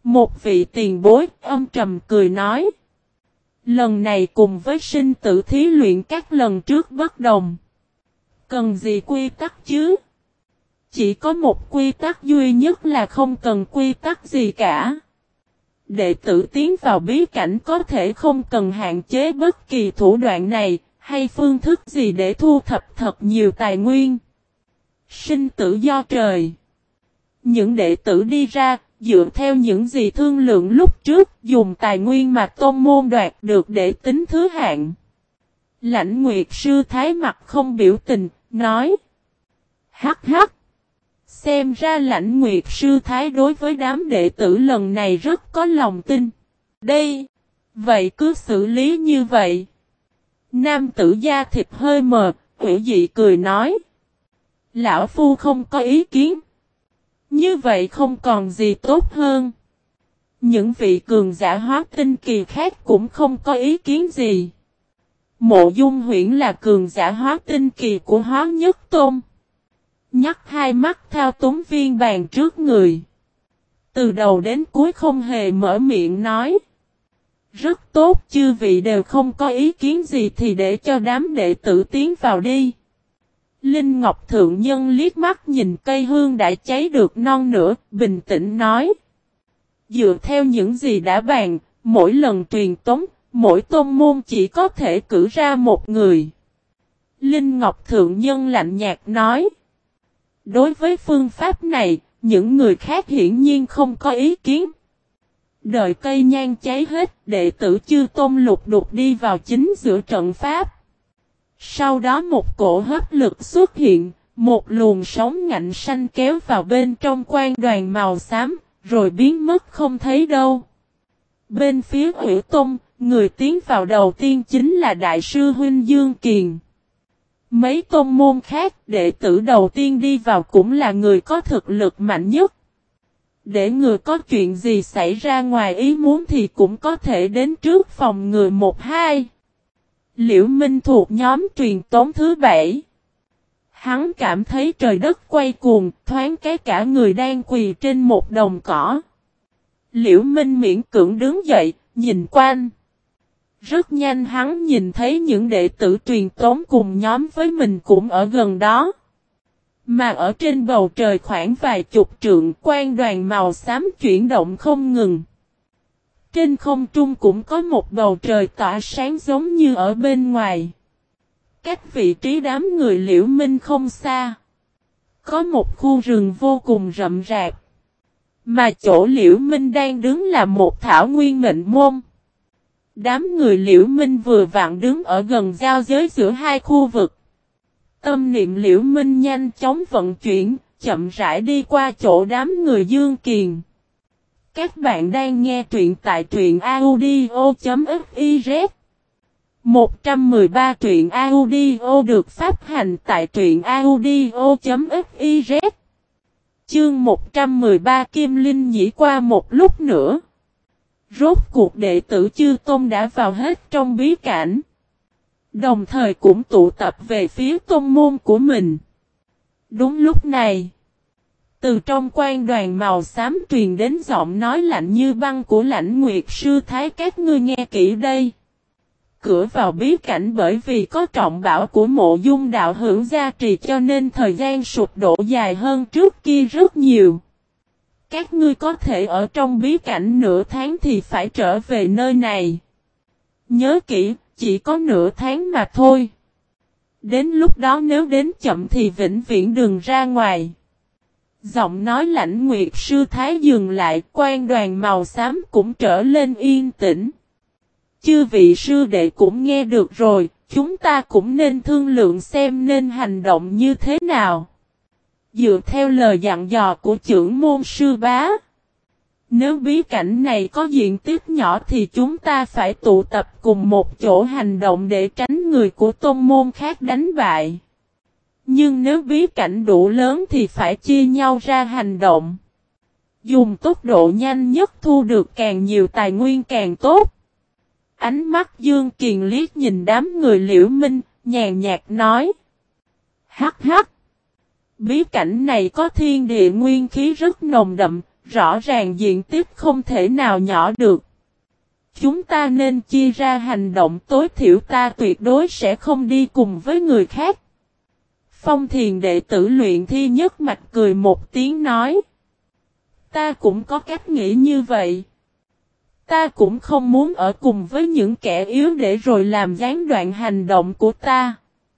Một vị tiền bối âm trầm cười nói. Lần này cùng với sinh tử thí luyện các lần trước bất đồng. Cần gì quy tắc chứ? Chỉ có một quy tắc duy nhất là không cần quy tắc gì cả. Đệ tử tiến vào bí cảnh có thể không cần hạn chế bất kỳ thủ đoạn này, hay phương thức gì để thu thập thật nhiều tài nguyên. Sinh tử do trời. Những đệ tử đi ra, dựa theo những gì thương lượng lúc trước, dùng tài nguyên mà tôn môn đoạt được để tính thứ hạng. Lãnh Nguyệt sư thái mặt không biểu tình, nói. Hắc hắc. Xem ra Lãnh Nguyệt sư thái đối với đám đệ tử lần này rất có lòng tin. Đây. Vậy cứ xử lý như vậy. Nam tử da thịt hơi mờ, hữu dị cười nói. Lão Phu không có ý kiến. Như vậy không còn gì tốt hơn. Những vị cường giả hóa tinh kỳ khác cũng không có ý kiến gì. Mộ Dung Huyễn là cường giả hóa tinh kỳ của Hóa Nhất Tôn. Nhắc hai mắt thao túng viên bàn trước người. Từ đầu đến cuối không hề mở miệng nói. Rất tốt, chư vị đều không có ý kiến gì thì để cho đám đệ tử tiến vào đi. Linh Ngọc Thượng Nhân liếc mắt nhìn cây hương đã cháy được non nửa, bình tĩnh nói. Dựa theo những gì đã bàn, mỗi lần truyền tống, mỗi tôn môn chỉ có thể cử ra một người. Linh Ngọc Thượng Nhân lạnh nhạt nói. Đối với phương pháp này, những người khác hiển nhiên không có ý kiến. Đợi cây nhang cháy hết, đệ tử Chư Tôn lục đục đi vào chính giữa trận pháp. Sau đó một cổ hấp lực xuất hiện, một luồng sóng ngạnh xanh kéo vào bên trong quan đoàn màu xám, rồi biến mất không thấy đâu. Bên phía Hủy Tôn, người tiến vào đầu tiên chính là Đại sư Huynh Dương Kiền. Mấy tôn môn khác, đệ tử đầu tiên đi vào cũng là người có thực lực mạnh nhất. Để người có chuyện gì xảy ra ngoài ý muốn thì cũng có thể đến trước phòng người 1-2. Liễu Minh thuộc nhóm truyền tống thứ 7. Hắn cảm thấy trời đất quay cuồng, thoáng cái cả người đang quỳ trên một đồng cỏ. Liễu Minh miễn cưỡng đứng dậy, nhìn quanh. Rất nhanh hắn nhìn thấy những đệ tử truyền tống cùng nhóm với mình cũng ở gần đó. Mà ở trên bầu trời khoảng vài chục trượng, quan đoàn màu xám chuyển động không ngừng. Trên không trung cũng có một bầu trời tỏa sáng giống như ở bên ngoài. Cách vị trí đám người Liễu Minh không xa. Có một khu rừng vô cùng rậm rạp. Mà chỗ Liễu Minh đang đứng là một thảo nguyên mệnh môn. Đám người Liễu Minh vừa vặn đứng ở gần giao giới giữa hai khu vực. Tâm niệm Liễu Minh nhanh chóng vận chuyển, chậm rãi đi qua chỗ đám người Dương Kiền. Các bạn đang nghe truyện tại truyện audio.fiz 113 truyện audio được phát hành tại truyện audio.fiz. Chương 113 Kim Linh nhỉ qua một lúc nữa. Rốt cuộc đệ tử Chư Tôn đã vào hết trong bí cảnh. Đồng thời cũng tụ tập về phía tôn môn của mình. Đúng lúc này, từ trong quan đoàn màu xám truyền đến giọng nói lạnh như băng của Lãnh Nguyệt sư thái, các ngươi nghe kỹ đây. Cửa vào bí cảnh bởi vì có trọng bảo của Mộ Dung đạo hữu gia trì cho nên thời gian sụp đổ dài hơn trước kia rất nhiều. Các ngươi có thể ở trong bí cảnh nửa tháng thì phải trở về nơi này. Nhớ kỹ, chỉ có nửa tháng mà thôi. Đến lúc đó nếu đến chậm thì vĩnh viễn đừng ra ngoài. Giọng nói Lãnh Nguyệt sư thái dừng lại, quan đoàn màu xám cũng trở lên yên tĩnh. Chư vị sư đệ cũng nghe được rồi, chúng ta cũng nên thương lượng xem nên hành động như thế nào. Dựa theo lời dặn dò của trưởng môn sư bá. Nếu bí cảnh này có diện tích nhỏ thì chúng ta phải tụ tập cùng một chỗ hành động để tránh người của tôn môn khác đánh bại. Nhưng nếu bí cảnh đủ lớn thì phải chia nhau ra hành động. Dùng tốc độ nhanh nhất thu được càng nhiều tài nguyên càng tốt. Ánh mắt Dương Kiền liếc nhìn đám người Liễu Minh, nhàn nhạt nói. Hắc hắc. Bí cảnh này có thiên địa nguyên khí rất nồng đậm, rõ ràng diện tích không thể nào nhỏ được. Chúng ta nên chia ra hành động, tối thiểu ta tuyệt đối sẽ không đi cùng với người khác. Phong Thiền đệ tử luyện thi nhất mạch cười một tiếng nói. Ta cũng có cách nghĩ như vậy. Ta cũng không muốn ở cùng với những kẻ yếu để rồi làm gián đoạn hành động của ta.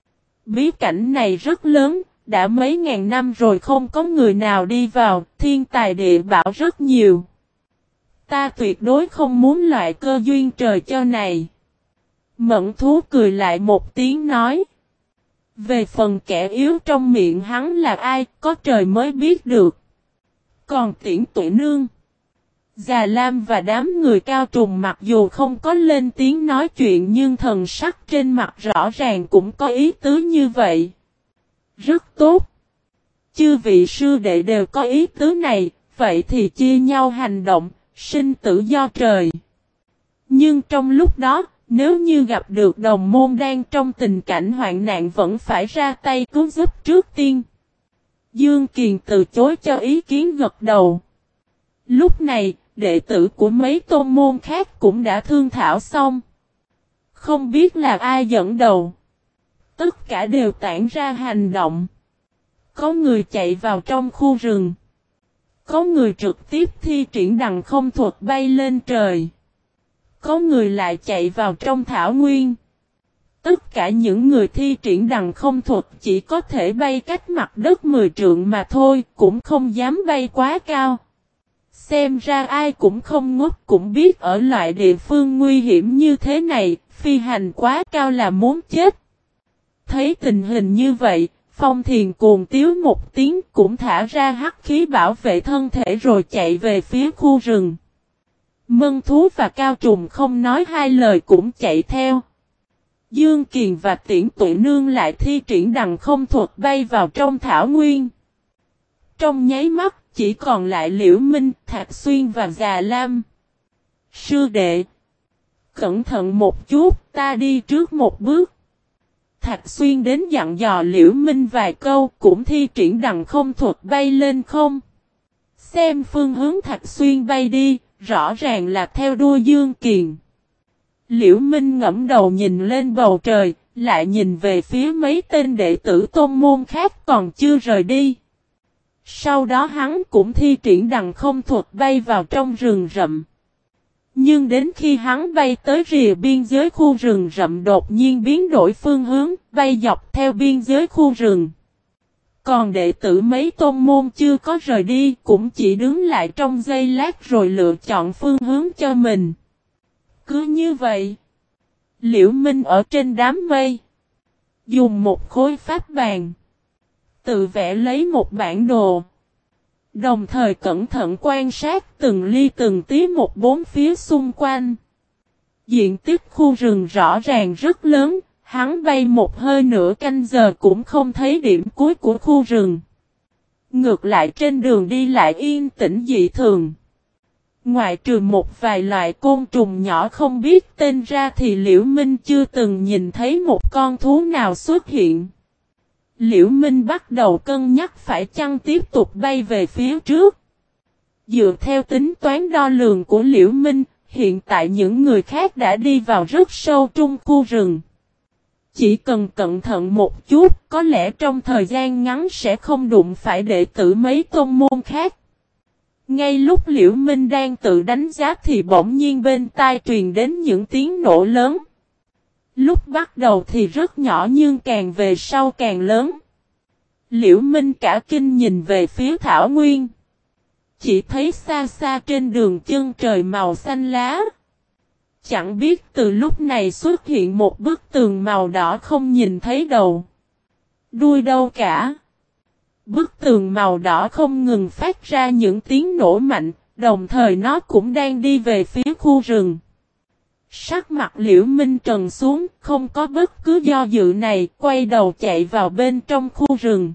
Bí cảnh này rất lớn, đã mấy ngàn năm rồi không có người nào đi vào, thiên tài địa bảo rất nhiều. Ta tuyệt đối không muốn loại cơ duyên trời cho này. Mẫn thú cười lại một tiếng nói. Về phần kẻ yếu trong miệng hắn là ai, có trời mới biết được. Còn Tiễn Tuệ Nương, Già Lam và đám người Cao Trùng mặc dù không có lên tiếng nói chuyện nhưng thần sắc trên mặt rõ ràng cũng có ý tứ như vậy. Rất tốt. Chư vị sư đệ đều có ý tứ này, vậy thì chia nhau hành động, sinh tử do trời. Nhưng trong lúc đó, nếu như gặp được đồng môn đang trong tình cảnh hoạn nạn vẫn phải ra tay cứu giúp trước tiên. Dương Kiền từ chối cho ý kiến gật đầu. Lúc này, đệ tử của mấy tôn môn khác cũng đã thương thảo xong. Không biết là ai dẫn đầu. Tất cả đều tản ra hành động. Có người chạy vào trong khu rừng. Có người trực tiếp thi triển đằng không thuật bay lên trời. Có người lại chạy vào trong thảo nguyên. Tất cả những người thi triển đằng không thuật chỉ có thể bay cách mặt đất 10 trượng mà thôi, cũng không dám bay quá cao. Xem ra ai cũng không ngốc, cũng biết ở loại địa phương nguy hiểm như thế này, phi hành quá cao là muốn chết. Thấy tình hình như vậy, Phong Thiền cuồng tiếu một tiếng cũng thả ra hắc khí bảo vệ thân thể rồi chạy về phía khu rừng. Mân thú và Cao Trùng không nói hai lời cũng chạy theo. Dương Kiền và Tiễn Tuệ Nương lại thi triển đằng không thuật bay vào trong thảo nguyên. Trong nháy mắt, chỉ còn lại Liễu Minh, Thạc Xuyên và Già Lam. Sư đệ, cẩn thận một chút, ta đi trước một bước. Thạc Xuyên đến dặn dò Liễu Minh vài câu, cũng thi triển đằng không thuật bay lên không. Xem phương hướng Thạc Xuyên bay đi, rõ ràng là theo đuôi Dương Kiền. Liễu Minh ngẫm đầu nhìn lên bầu trời, lại nhìn về phía mấy tên đệ tử tôn môn khác còn chưa rời đi. Sau đó hắn cũng thi triển đằng không thuật bay vào trong rừng rậm. Nhưng đến khi hắn bay tới rìa biên giới khu rừng rậm đột nhiên biến đổi phương hướng, bay dọc theo biên giới khu rừng. Còn đệ tử mấy tôn môn chưa có rời đi cũng chỉ đứng lại trong giây lát rồi lựa chọn phương hướng cho mình. Cứ như vậy, Liễu Minh ở trên đám mây, dùng một khối pháp bàn, tự vẽ lấy một bản đồ. Đồng thời cẩn thận quan sát từng ly từng tí một bốn phía xung quanh. Diện tích khu rừng rõ ràng rất lớn, hắn bay một hơi nửa canh giờ cũng không thấy điểm cuối của khu rừng. Ngược lại trên đường đi lại yên tĩnh dị thường. Ngoại trừ một vài loại côn trùng nhỏ không biết tên ra thì Liễu Minh chưa từng nhìn thấy một con thú nào xuất hiện. Liễu Minh bắt đầu cân nhắc phải chăng tiếp tục bay về phía trước. Dựa theo tính toán đo lường của Liễu Minh, hiện tại những người khác đã đi vào rất sâu trong khu rừng. Chỉ cần cẩn thận một chút, có lẽ trong thời gian ngắn sẽ không đụng phải đệ tử mấy tôn môn khác. Ngay lúc Liễu Minh đang tự đánh giá thì bỗng nhiên bên tai truyền đến những tiếng nổ lớn. Lúc bắt đầu thì rất nhỏ nhưng càng về sau càng lớn. Liễu Minh cả kinh nhìn về phía thảo nguyên. Chỉ thấy xa xa trên đường chân trời màu xanh lá. Chẳng biết từ lúc này xuất hiện một bức tường màu đỏ không nhìn thấy đầu, đuôi đâu cả. Bức tường màu đỏ không ngừng phát ra những tiếng nổ mạnh, đồng thời nó cũng đang đi về phía khu rừng. Sắc mặt Liễu Minh trầm xuống, không có bất cứ do dự này, quay đầu chạy vào bên trong khu rừng.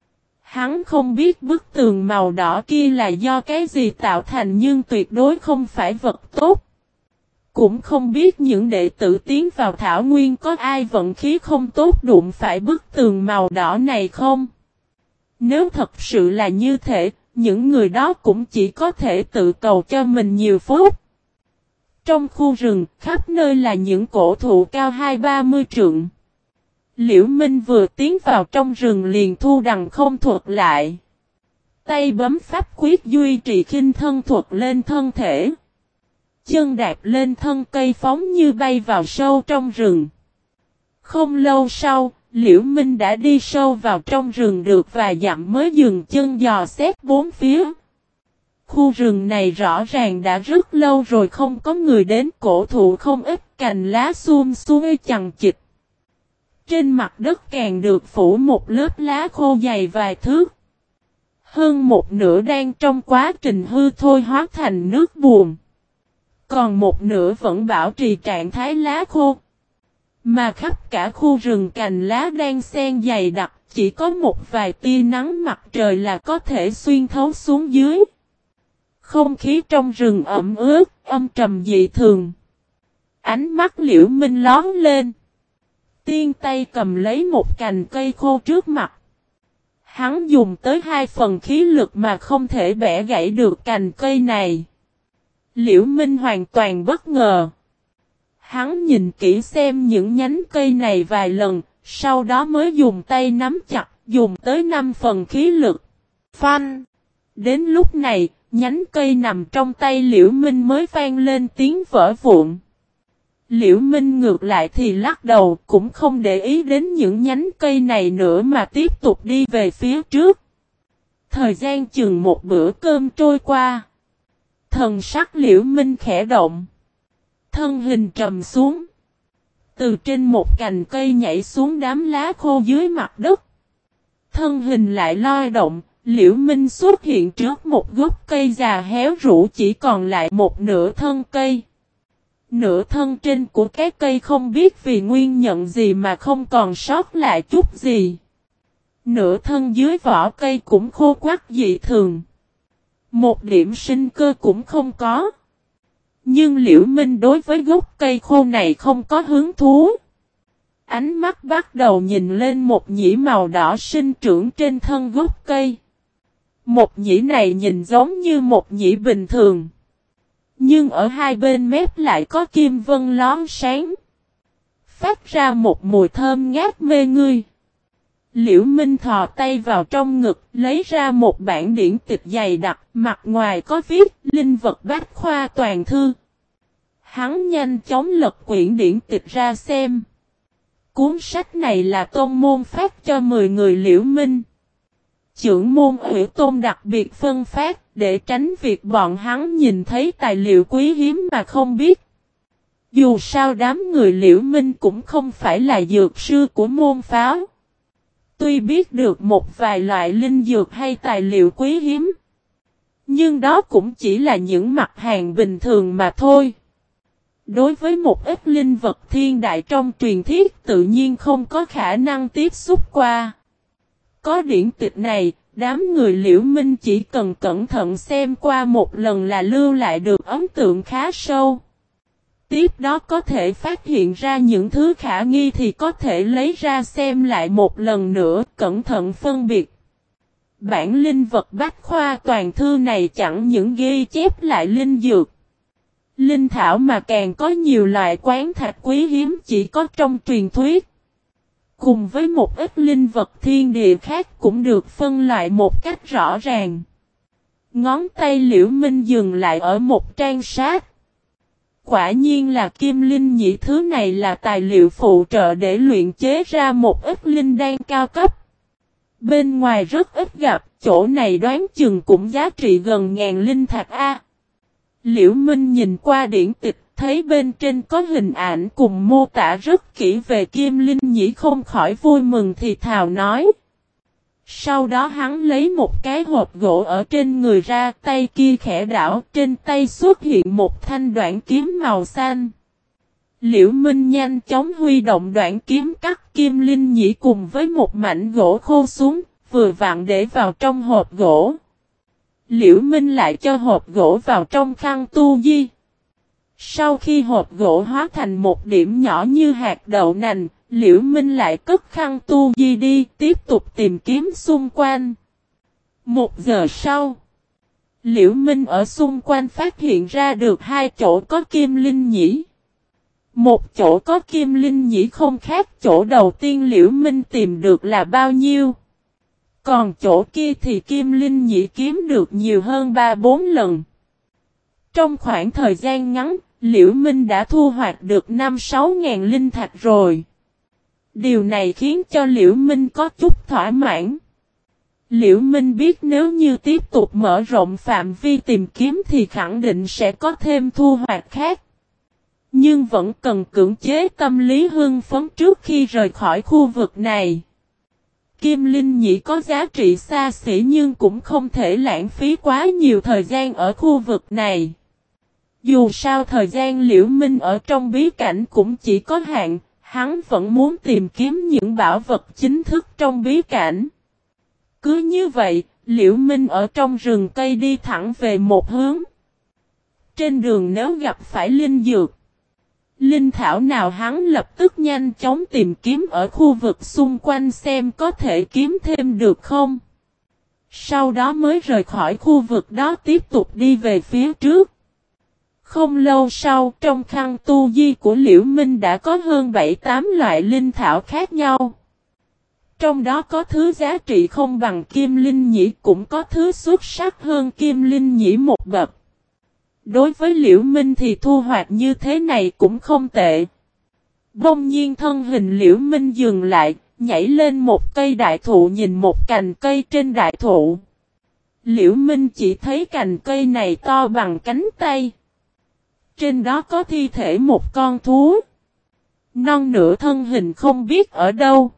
Hắn không biết bức tường màu đỏ kia là do cái gì tạo thành nhưng tuyệt đối không phải vật tốt. Cũng không biết những đệ tử tiến vào thảo nguyên có ai vận khí không tốt đụng phải bức tường màu đỏ này không. Nếu thật sự là như thế, những người đó cũng chỉ có thể tự cầu cho mình nhiều phúc. Trong khu rừng, khắp nơi là những cổ thụ cao 20-30 trượng. Liễu Minh vừa tiến vào trong rừng liền thu đằng không thuật lại. Tay bấm pháp quyết duy trì khinh thân thuật lên thân thể. Chân đạp lên thân cây phóng như bay vào sâu trong rừng. Không lâu sau, Liễu Minh đã đi sâu vào trong rừng được vài dặm mới dừng chân dò xét bốn phía. Khu rừng này rõ ràng đã rất lâu rồi không có người đến, cổ thụ không ít, cành lá sum xuê chằng chịt. Trên mặt đất càng được phủ một lớp lá khô dày vài thước. Hơn một nửa đang trong quá trình hư thôi hóa thành nước buồn. Còn một nửa vẫn bảo trì trạng thái lá khô. Mà khắp cả khu rừng cành lá đang xen dày đặc, chỉ có một vài tia nắng mặt trời là có thể xuyên thấu xuống dưới. Không khí trong rừng ẩm ướt, âm trầm dị thường. Ánh mắt Liễu Minh lóe lên. Tiên tay cầm lấy một cành cây khô trước mặt. Hắn dùng tới 2 phần khí lực mà không thể bẻ gãy được cành cây này. Liễu Minh hoàn toàn bất ngờ. Hắn nhìn kỹ xem những nhánh cây này vài lần, sau đó mới dùng tay nắm chặt, dùng tới 5 phần khí lực. Phanh! Đến lúc này, nhánh cây nằm trong tay Liễu Minh mới vang lên tiếng vỡ vụn. Liễu Minh ngược lại thì lắc đầu, cũng không để ý đến những nhánh cây này nữa mà tiếp tục đi về phía trước. Thời gian chừng một bữa cơm trôi qua. Thần sắc Liễu Minh khẽ động. Thân hình trầm xuống. Từ trên một cành cây nhảy xuống đám lá khô dưới mặt đất. Thân hình lại loi động, Liễu Minh xuất hiện trước một gốc cây già héo rũ chỉ còn lại một nửa thân cây. Nửa thân trên của cái cây không biết vì nguyên nhân gì mà không còn sót lại chút gì. Nửa thân dưới vỏ cây cũng khô quắt dị thường. Một điểm sinh cơ cũng không có. Nhưng Liễu Minh đối với gốc cây khô này không có hứng thú. Ánh mắt bắt đầu nhìn lên một nhĩ màu đỏ sinh trưởng trên thân gốc cây. Một nhĩ này nhìn giống như một nhĩ bình thường. Nhưng ở hai bên mép lại có kim vân lón sáng. Phát ra một mùi thơm ngát mê ngươi. Liễu Minh thò tay vào trong ngực, lấy ra một bản điển tịch dày đặc, mặt ngoài có viết linh vật bách khoa toàn thư. Hắn nhanh chóng lật quyển điển tịch ra xem. Cuốn sách này là tôn môn phát cho 10 người Liễu Minh. Chưởng môn Ủy Tôn đặc biệt phân phát, để tránh việc bọn hắn nhìn thấy tài liệu quý hiếm mà không biết. Dù sao đám người Liễu Minh cũng không phải là dược sư của môn phái. Tuy biết được một vài loại linh dược hay tài liệu quý hiếm, nhưng đó cũng chỉ là những mặt hàng bình thường mà thôi. Đối với một ít linh vật thiên đại trong truyền thuyết tự nhiên không có khả năng tiếp xúc qua. Có điển tịch này, đám người Liễu Minh chỉ cần cẩn thận xem qua một lần là lưu lại được ấn tượng khá sâu. Tiếp đó có thể phát hiện ra những thứ khả nghi thì có thể lấy ra xem lại một lần nữa, cẩn thận phân biệt. Bản linh vật bách khoa toàn thư này chẳng những ghi chép lại linh dược, linh thảo mà càng có nhiều loại quán thạch quý hiếm chỉ có trong truyền thuyết. Cùng với một ít linh vật thiên địa khác cũng được phân loại một cách rõ ràng. Ngón tay Liễu Minh dừng lại ở một trang sách. Quả nhiên là kim linh nhị, thứ này là tài liệu phụ trợ để luyện chế ra một ít linh đan cao cấp. Bên ngoài rất ít gặp, chỗ này đoán chừng cũng giá trị gần 1000 linh thạch A. Liễu Minh nhìn qua điển tịch, thấy bên trên có hình ảnh cùng mô tả rất kỹ về kim linh nhĩ không khỏi vui mừng thì thào nói. Sau đó hắn lấy một cái hộp gỗ ở trên người ra, tay kia khẽ đảo, trên tay xuất hiện một thanh đoạn kiếm màu xanh. Liễu Minh nhanh chóng huy động đoạn kiếm cắt kim linh nhĩ cùng với một mảnh gỗ khô xuống, vừa vặn để vào trong hộp gỗ. Liễu Minh lại cho hộp gỗ vào trong khăn tu di. Sau khi hộp gỗ hóa thành một điểm nhỏ như hạt đậu nành, Liễu Minh lại cất khăn tu di đi, tiếp tục tìm kiếm xung quanh. 1 giờ sau, Liễu Minh ở xung quanh phát hiện ra được hai chỗ có kim linh nhĩ. Một chỗ có kim linh nhĩ không khác chỗ đầu tiên Liễu Minh tìm được là bao nhiêu. Còn chỗ kia thì kim linh nhĩ kiếm được nhiều hơn 3-4 lần. Trong khoảng thời gian ngắn, Liễu Minh đã thu hoạch được 5-6 ngàn linh thạch rồi. Điều này khiến cho Liễu Minh có chút thỏa mãn. Liễu Minh biết nếu như tiếp tục mở rộng phạm vi tìm kiếm thì khẳng định sẽ có thêm thu hoạch khác. Nhưng vẫn cần cưỡng chế tâm lý hưng phấn trước khi rời khỏi khu vực này. Kim linh nhĩ có giá trị xa xỉ nhưng cũng không thể lãng phí quá nhiều thời gian ở khu vực này. Dù sao thời gian Liễu Minh ở trong bí cảnh cũng chỉ có hạn, hắn vẫn muốn tìm kiếm những bảo vật chính thức trong bí cảnh. Cứ như vậy, Liễu Minh ở trong rừng cây đi thẳng về một hướng. Trên đường nếu gặp phải linh dược, linh thảo nào hắn lập tức nhanh chóng tìm kiếm ở khu vực xung quanh xem có thể kiếm thêm được không. Sau đó mới rời khỏi khu vực đó tiếp tục đi về phía trước. Không lâu sau, trong khăn tu di của Liễu Minh đã có hơn 7-8 loại linh thảo khác nhau. Trong đó có thứ giá trị không bằng kim linh nhĩ, cũng có thứ xuất sắc hơn kim linh nhĩ một bậc. Đối với Liễu Minh thì thu hoạch như thế này cũng không tệ. Bỗng nhiên thân hình Liễu Minh dừng lại, nhảy lên một cây đại thụ nhìn một cành cây trên đại thụ. Liễu Minh chỉ thấy cành cây này to bằng cánh tay. Trên đó có thi thể một con thú. Non nửa thân hình không biết ở đâu.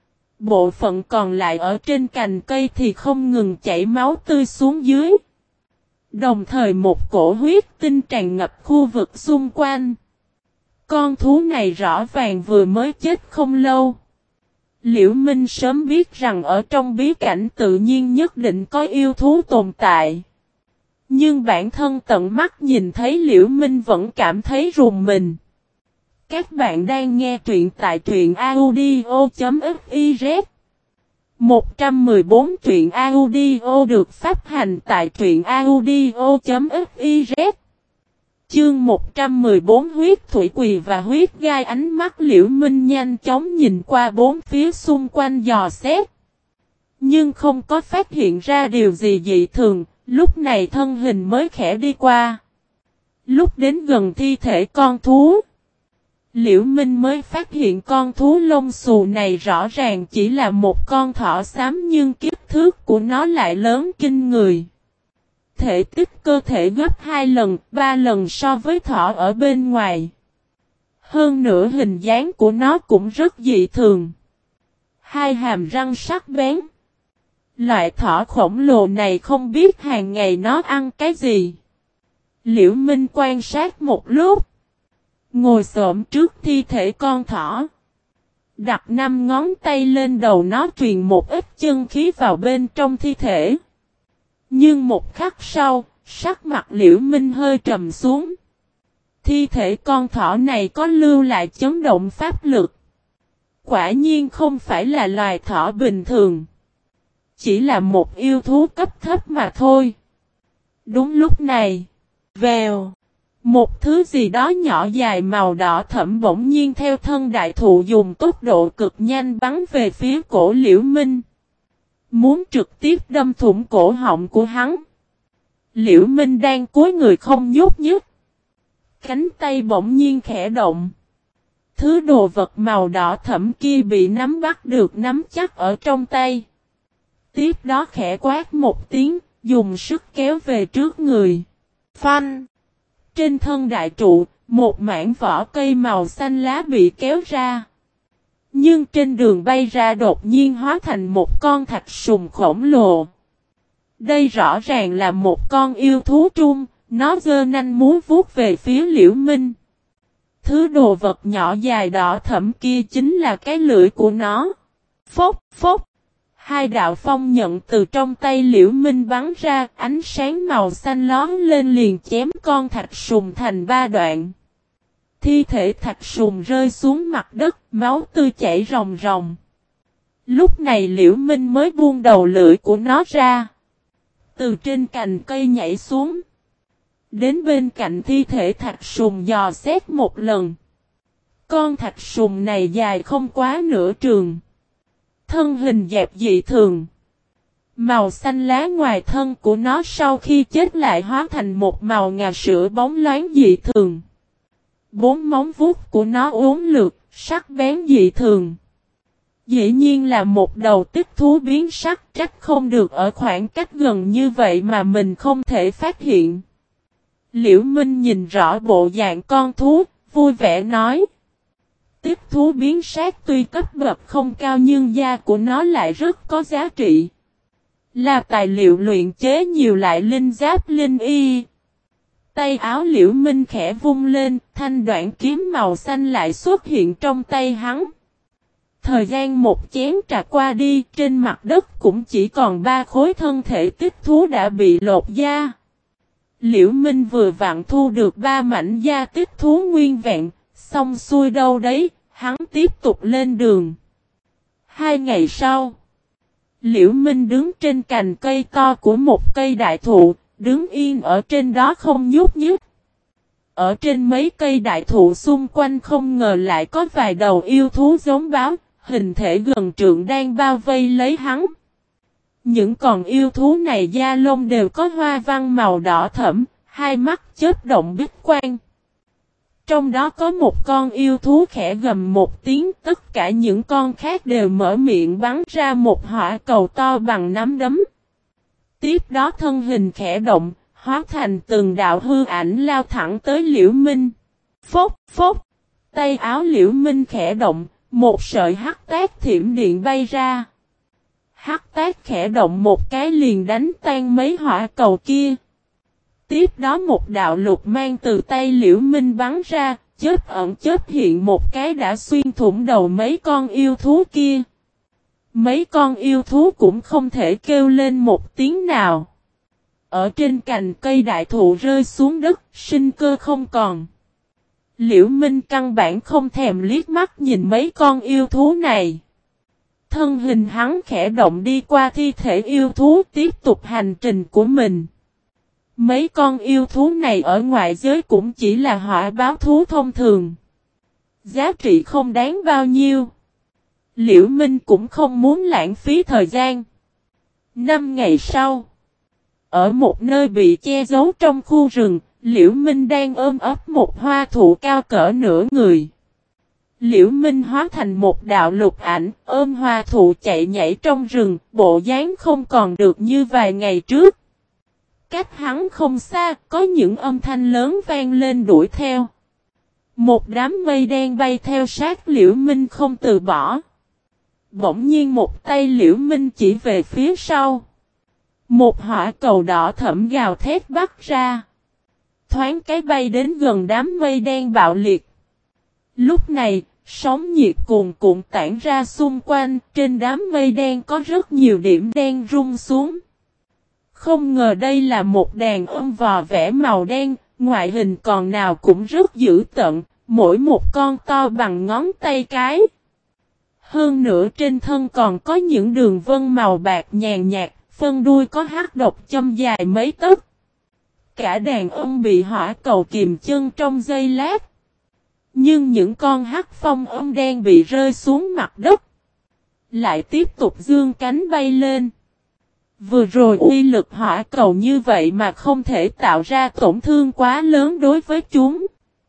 Bộ phận còn lại ở trên cành cây thì không ngừng chảy máu tươi xuống dưới. Đồng thời một cổ huyết tinh tràn ngập khu vực xung quanh. Con thú này rõ ràng vừa mới chết không lâu. Liễu Minh sớm biết rằng ở trong bí cảnh tự nhiên nhất định có yêu thú tồn tại. Nhưng bản thân tận mắt nhìn thấy Liễu Minh vẫn cảm thấy rùng mình. Các bạn đang nghe truyện tại truyện audio.fiz 114 truyện audio được phát hành tại truyện audio.fiz. Chương 114 huyết thủy quỳ và huyết gai. Ánh mắt Liễu Minh nhanh chóng nhìn qua bốn phía xung quanh dò xét. Nhưng không có phát hiện ra điều gì dị thường, lúc này thân hình mới khẽ đi qua. Lúc đến gần thi thể con thú, Liễu Minh mới phát hiện con thú lông xù này rõ ràng chỉ là một con thỏ xám nhưng kích thước của nó lại lớn kinh người. Thể tích cơ thể gấp 2 lần, 3 lần so với thỏ ở bên ngoài. Hơn nữa hình dáng của nó cũng rất dị thường. Hai hàm răng sắc bén. Loại thỏ khổng lồ này không biết hàng ngày nó ăn cái gì. Liễu Minh quan sát một lúc. Ngồi xổm trước thi thể con thỏ. Đặt 5 ngón tay lên đầu nó truyền một ít chân khí vào bên trong thi thể. Nhưng một khắc sau, sắc mặt Liễu Minh hơi trầm xuống. Thi thể con thỏ này có lưu lại chấn động pháp lực. Quả nhiên không phải là loài thỏ bình thường. Chỉ là một yêu thú cấp thấp mà thôi. Đúng lúc này, vèo, một thứ gì đó nhỏ dài màu đỏ thẫm bỗng nhiên theo thân đại thụ dùng tốc độ cực nhanh bắn về phía cổ Liễu Minh. Muốn trực tiếp đâm thủng cổ họng của hắn. Liễu Minh đang cúi người không nhúc nhích. Cánh tay bỗng nhiên khẽ động. Thứ đồ vật màu đỏ thẫm kia bị nắm bắt được nắm chắc ở trong tay. Tiếp đó khẽ quát một tiếng, dùng sức kéo về trước người. Phanh! Trên thân đại trụ, một mảng vỏ cây màu xanh lá bị kéo ra. Nhưng trên đường bay ra đột nhiên hóa thành một con thạch sùng khổng lồ. Đây rõ ràng là một con yêu thú trung, nó giơ nanh múa vuốt về phía Liễu Minh. Thứ đồ vật nhỏ dài đỏ thẫm kia chính là cái lưỡi của nó. Phốc, phốc. Hai đạo phong nhận từ trong tay Liễu Minh bắn ra, ánh sáng màu xanh lón lên liền chém con thạch sùng thành 3 đoạn. Thi thể thạch sùng rơi xuống mặt đất, máu tươi chảy ròng ròng. Lúc này Liễu Minh mới buông đầu lưỡi của nó ra. từ trên cành cây nhảy xuống. Đến bên cạnh thi thể thạch sùng dò xét một lần. Con thạch sùng này dài không quá nửa trường. Thân hình dẹp dị thường. Màu xanh lá ngoài thân của nó sau khi chết lại hóa thành một màu ngà sữa bóng loáng dị thường. 4 móng vuốt của nó uốn lượn, sắc bén dị thường. Dĩ nhiên là một đầu tích thú biến sắc, trách không được ở khoảng cách gần như vậy mà mình không thể phát hiện. Liễu Minh nhìn rõ bộ dạng con thú, vui vẻ nói. Tích thú biến sắc tuy cấp bậc không cao nhưng da của nó lại rất có giá trị. Là tài liệu luyện chế nhiều loại linh giáp linh y. Tay áo Liễu Minh khẽ vung lên, thanh đoạn kiếm màu xanh lại xuất hiện trong tay hắn. Thời gian một chén trà qua đi, trên mặt đất cũng chỉ còn 3 khối thân thể tích thú đã bị lột da. Liễu Minh vừa vặn thu được 3 mảnh da tích thú nguyên vẹn, xong xuôi đâu đấy, hắn tiếp tục lên đường. 2 ngày sau, Liễu Minh đứng trên cành cây to của một cây đại thụ, đứng yên ở trên đó không nhúc nhích. Ở trên mấy cây đại thụ xung quanh không ngờ lại có vài đầu yêu thú giống báo, hình thể gần trượng đang bao vây lấy hắn. Những con yêu thú này da lông đều có hoa văn màu đỏ thẫm, hai mắt chớp động bích quang. Trong đó có một con yêu thú khẽ gầm một tiếng, tất cả những con khác đều mở miệng bắn ra một hỏa cầu to bằng nắm đấm. Tiếp đó thân hình khẽ động, hóa thành từng đạo hư ảnh lao thẳng tới Liễu Minh. Phốc phốc, tay áo Liễu Minh khẽ động, một sợi hắc tác thiểm điện bay ra. Hắc tác khẽ động một cái liền đánh tan mấy hỏa cầu kia. Tiếp đó một đạo lục mang từ tay Liễu Minh bắn ra, chớp ẩn chớp hiện một cái đã xuyên thủng đầu mấy con yêu thú kia. Mấy con yêu thú cũng không thể kêu lên một tiếng nào. Ở trên cành cây đại thụ rơi xuống đất, sinh cơ không còn. Liễu Minh căn bản không thèm liếc mắt nhìn mấy con yêu thú này. Thân hình hắn khẽ động đi qua thi thể yêu thú tiếp tục hành trình của mình. Mấy con yêu thú này ở ngoại giới cũng chỉ là hỏa báo thú thông thường. Giá trị không đáng bao nhiêu. Liễu Minh cũng không muốn lãng phí thời gian. 5 ngày sau, ở một nơi bị che giấu trong khu rừng, Liễu Minh đang ôm ấp một hoa thụ cao cỡ nửa người. Liễu Minh hóa thành một đạo lục ảnh, ôm hoa thụ chạy nhảy trong rừng, bộ dáng không còn được như vài ngày trước. Cách hắn không xa, có những âm thanh lớn vang lên đuổi theo. Một đám mây đen bay theo sát Liễu Minh không từ bỏ. Bỗng nhiên một tay Liễu Minh chỉ về phía sau. Một hỏa cầu đỏ thẫm gào thét bắt ra. Thoáng cái bay đến gần đám mây đen bạo liệt. Lúc này, sóng nhiệt cuồn cuộn tản ra xung quanh, trên đám mây đen có rất nhiều điểm đen rung xuống. Không ngờ đây là một đàn ong vò vẽ màu đen, ngoại hình còn nào cũng rất dữ tợn, mỗi một con to bằng ngón tay cái. Hơn nữa trên thân còn có những đường vân màu bạc nhàn nhạt, phân đuôi có hắc độc châm dài mấy tấc. Cả đàn ong bị hỏa cầu kìm chân trong giây lát. Nhưng những con hắc phong ong đen bị rơi xuống mặt đất. Lại tiếp tục dương cánh bay lên. Vừa rồi uy lực hỏa cầu như vậy mà không thể tạo ra tổn thương quá lớn đối với chúng.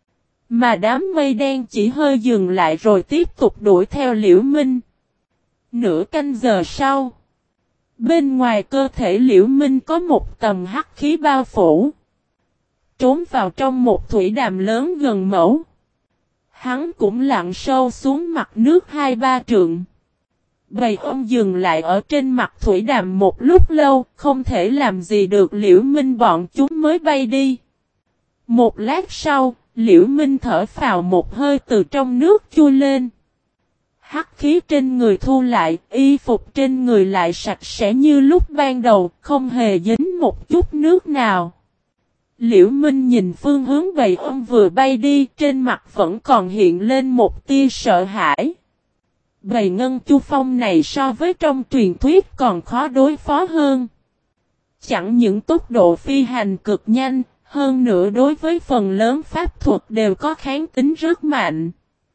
Mà đám mây đen chỉ hơi dừng lại rồi tiếp tục đuổi theo Liễu Minh. Nửa canh giờ sau, bên ngoài cơ thể Liễu Minh có một tầng hắc khí bao phủ. Trốn vào trong một thủy đàm lớn gần mẫu. Hắn cũng lặn sâu xuống mặt nước 2-3 trượng. Bầy ong dừng lại ở trên mặt thủy đàm một lúc lâu, không thể làm gì được Liễu Minh, bọn chúng mới bay đi. Một lát sau, Liễu Minh thở phào một hơi từ trong nước chui lên. Hắc khí trên người thu lại, y phục trên người lại sạch sẽ như lúc ban đầu, không hề dính một chút nước nào. Liễu Minh nhìn phương hướng bầy ong vừa bay đi, trên mặt vẫn còn hiện lên một tia sợ hãi. Bầy ngân chu phong này so với trong truyền thuyết còn khó đối phó hơn. Chẳng những tốc độ phi hành cực nhanh, hơn nữa đối với phần lớn pháp thuật đều có kháng tính rất mạnh.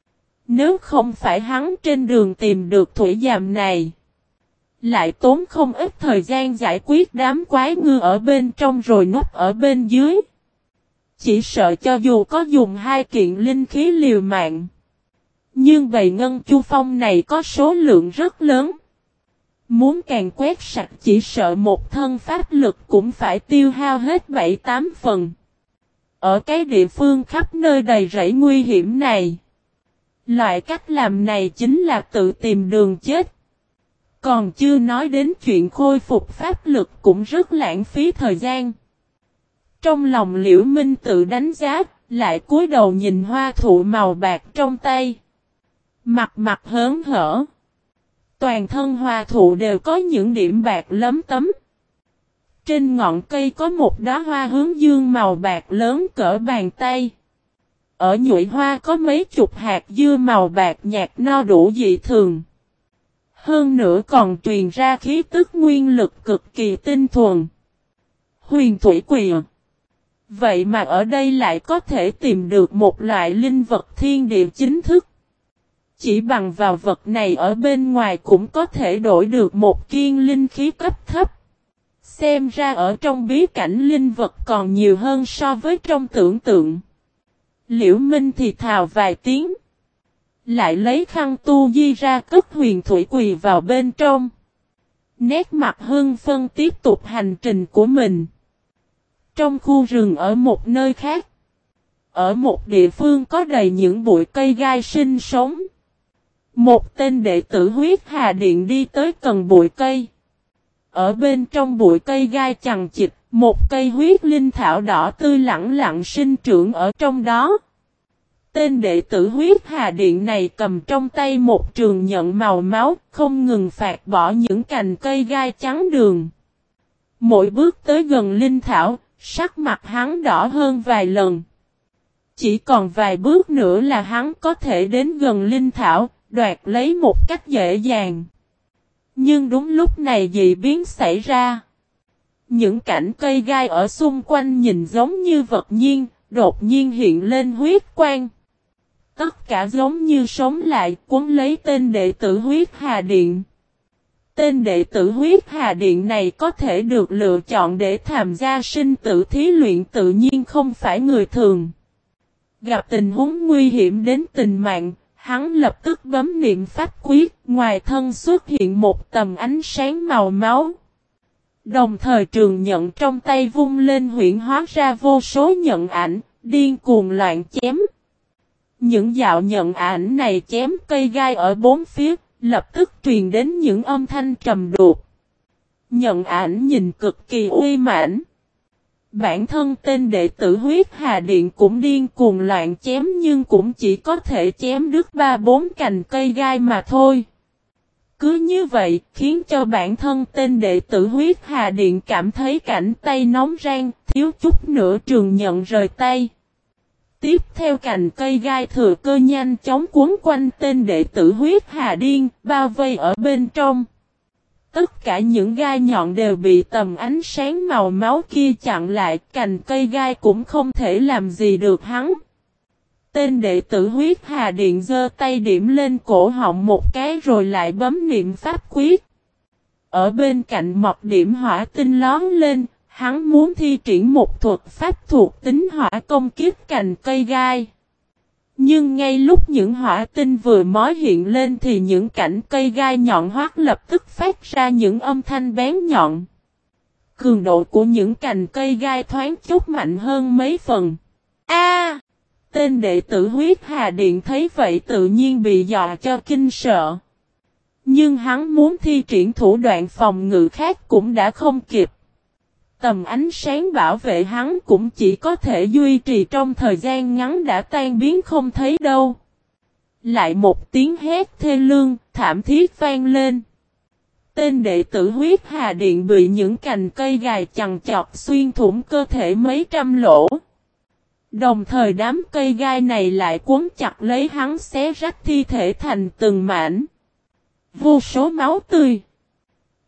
Nếu không phải hắn trên đường tìm được thủy giàm này, lại tốn không ít thời gian giải quyết đám quái ngư ở bên trong rồi núp ở bên dưới. Chỉ sợ cho dù có dùng 2 kiện linh khí liều mạng, nhưng bầy ngân chu phong này có số lượng rất lớn. Muốn càng quét sạch chỉ sợ một thân pháp lực cũng phải tiêu hao hết 7-8 phần. Ở cái địa phương khắp nơi đầy rẫy nguy hiểm này, loại cách làm này chính là tự tìm đường chết. Còn chưa nói đến chuyện khôi phục pháp lực cũng rất lãng phí thời gian. Trong lòng Liễu Minh tự đánh giá, lại cúi đầu nhìn hoa thụ màu bạc trong tay. Mặt hớn hở. Toàn thân hoa thụ đều có những điểm bạc lấm tấm. Trên ngọn cây có một đóa hoa hướng dương màu bạc lớn cỡ bàn tay. Ở nhụy hoa có mấy chục hạt dưa màu bạc nhạt no đủ dị thường. Hơn nữa còn truyền ra khí tức nguyên lực cực kỳ tinh thuần. Huyền thủy quỳ. Vậy mà ở đây lại có thể tìm được một loại linh vật thiên địa chính thức. Chỉ bằng vào vật này ở bên ngoài cũng có thể đổi được một kiên linh khí cấp thấp. Xem ra ở trong bí cảnh linh vật còn nhiều hơn so với trong tưởng tượng. Liễu Minh thì thào vài tiếng. Lại lấy khăn tu di ra cất huyền thủy quỳ vào bên trong. Nét mặt hưng phân tiếp tục hành trình của mình. Trong khu rừng ở một nơi khác. Ở một địa phương có đầy những bụi cây gai sinh sống. Một tên đệ tử huyết hà điện đi tới cần bụi cây. Ở bên trong bụi cây gai chằng chịt, một cây huyết linh thảo đỏ tươi lẳng lặng sinh trưởng ở trong đó. Tên đệ tử huyết hà điện này cầm trong tay một trường nhận màu máu, không ngừng phạt bỏ những cành cây gai trắng đường. Mỗi bước tới gần linh thảo, sắc mặt hắn đỏ hơn vài lần. Chỉ còn vài bước nữa là hắn có thể đến gần linh thảo, đoạt lấy một cách dễ dàng. Nhưng đúng lúc này dị biến xảy ra. Những cảnh cây gai ở xung quanh nhìn giống như vật nhiên, đột nhiên hiện lên huyết quang. Tất cả giống như sống lại, cuốn lấy tên đệ tử huyết hà điện. Tên đệ tử huyết hà điện này có thể được lựa chọn để tham gia sinh tử thí luyện tự nhiên không phải người thường. Gặp tình huống nguy hiểm đến tính mạng, hắn lập tức bấm niệm pháp quyết, ngoài thân xuất hiện một tầm ánh sáng màu máu. Đồng thời trường nhận trong tay vung lên huyễn hóa ra vô số nhận ảnh, điên cuồng loạn chém. Những dạo nhận ảnh này chém cây gai ở bốn phía, lập tức truyền đến những âm thanh trầm đục. Nhận ảnh nhìn cực kỳ uy mãnh. Bản thân tên đệ tử huyết hà điện cũng điên cuồng loạn chém nhưng cũng chỉ có thể chém đứt 3-4 cành cây gai mà thôi. Cứ như vậy khiến cho bản thân tên đệ tử huyết hà điện cảm thấy cảnh tay nóng rang, thiếu chút nữa trường nhận rời tay. Tiếp theo cành cây gai thừa cơ nhanh chóng cuốn quanh tên đệ tử huyết hà điên, bao vây ở bên trong. Tất cả những gai nhọn đều bị tầm ánh sáng màu máu kia chặn lại, cành cây gai cũng không thể làm gì được hắn. Tên đệ tử huyết hà điện giơ tay điểm lên cổ họng một cái rồi lại bấm niệm pháp quyết. Ở bên cạnh một điểm hỏa tinh lón lên, hắn muốn thi triển một thuật pháp thuộc tính hỏa công kích cành cây gai. Nhưng ngay lúc những hỏa tinh vừa mới hiện lên thì những cành cây gai nhọn hoắt lập tức phát ra những âm thanh bén nhọn. Cường độ của những cành cây gai thoáng chút mạnh hơn mấy phần. A! Tên đệ tử huyết hà điện thấy vậy tự nhiên bị dọa cho kinh sợ. Nhưng hắn muốn thi triển thủ đoạn phòng ngự khác cũng đã không kịp. Tầm ánh sáng bảo vệ hắn cũng chỉ có thể duy trì trong thời gian ngắn đã tan biến không thấy đâu. Lại một tiếng hét thê lương, thảm thiết vang lên. Tên đệ tử huyết hà điện bị những cành cây gài chằng chọc xuyên thủng cơ thể mấy trăm lỗ. Đồng thời đám cây gai này lại cuốn chặt lấy hắn xé rách thi thể thành từng mảnh. Vô số máu tươi,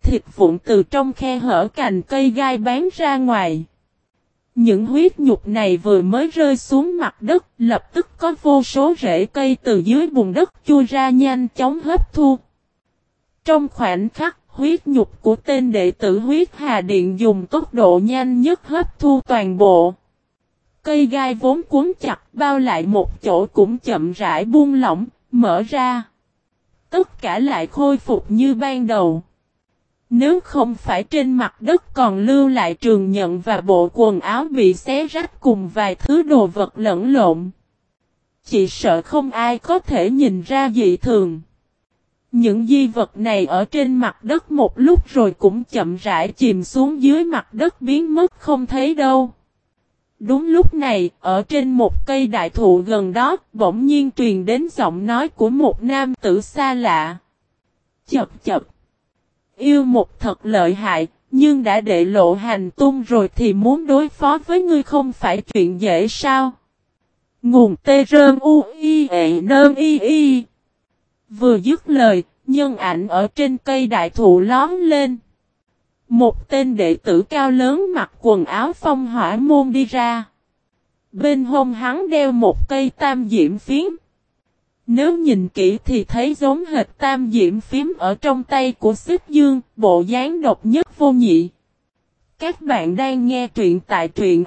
thịt vụn từ trong khe hở cành cây gai bám ra ngoài. Những huyết nhục này vừa mới rơi xuống mặt đất, lập tức có vô số rễ cây từ dưới bùn đất chui ra nhanh chóng hấp thu. Trong khoảnh khắc, huyết nhục của tên đệ tử Huyết Hà Điện dùng tốc độ nhanh nhất hấp thu toàn bộ. Cây gai vốn cuốn chặt bao lại một chỗ cũng chậm rãi buông lỏng, mở ra. Tất cả lại khôi phục như ban đầu. Nếu không phải trên mặt đất còn lưu lại trường nhận và bộ quần áo bị xé rách cùng vài thứ đồ vật lẫn lộn, chỉ sợ không ai có thể nhìn ra dị thường. Những di vật này ở trên mặt đất một lúc rồi cũng chậm rãi chìm xuống dưới mặt đất biến mất không thấy đâu. Đúng lúc này, ở trên một cây đại thụ gần đó, bỗng nhiên truyền đến giọng nói của một nam tử xa lạ. Chập chập. Yêu một thật lợi hại, nhưng đã đệ lộ hành tung rồi thì muốn đối phó với ngươi không phải chuyện dễ sao? Nguồn tê rơn u i e nơn y y. Vừa dứt lời, nhân ảnh ở trên cây đại thụ lóm lên. Một tên đệ tử cao lớn mặc quần áo phong hỏa môn đi ra. Bên hông hắn đeo một cây tam diễm phiến. Nếu nhìn kỹ thì thấy giống hệt tam diễm phím ở trong tay của Xích Dương, bộ dáng độc nhất vô nhị. Các bạn đang nghe truyện tại truyện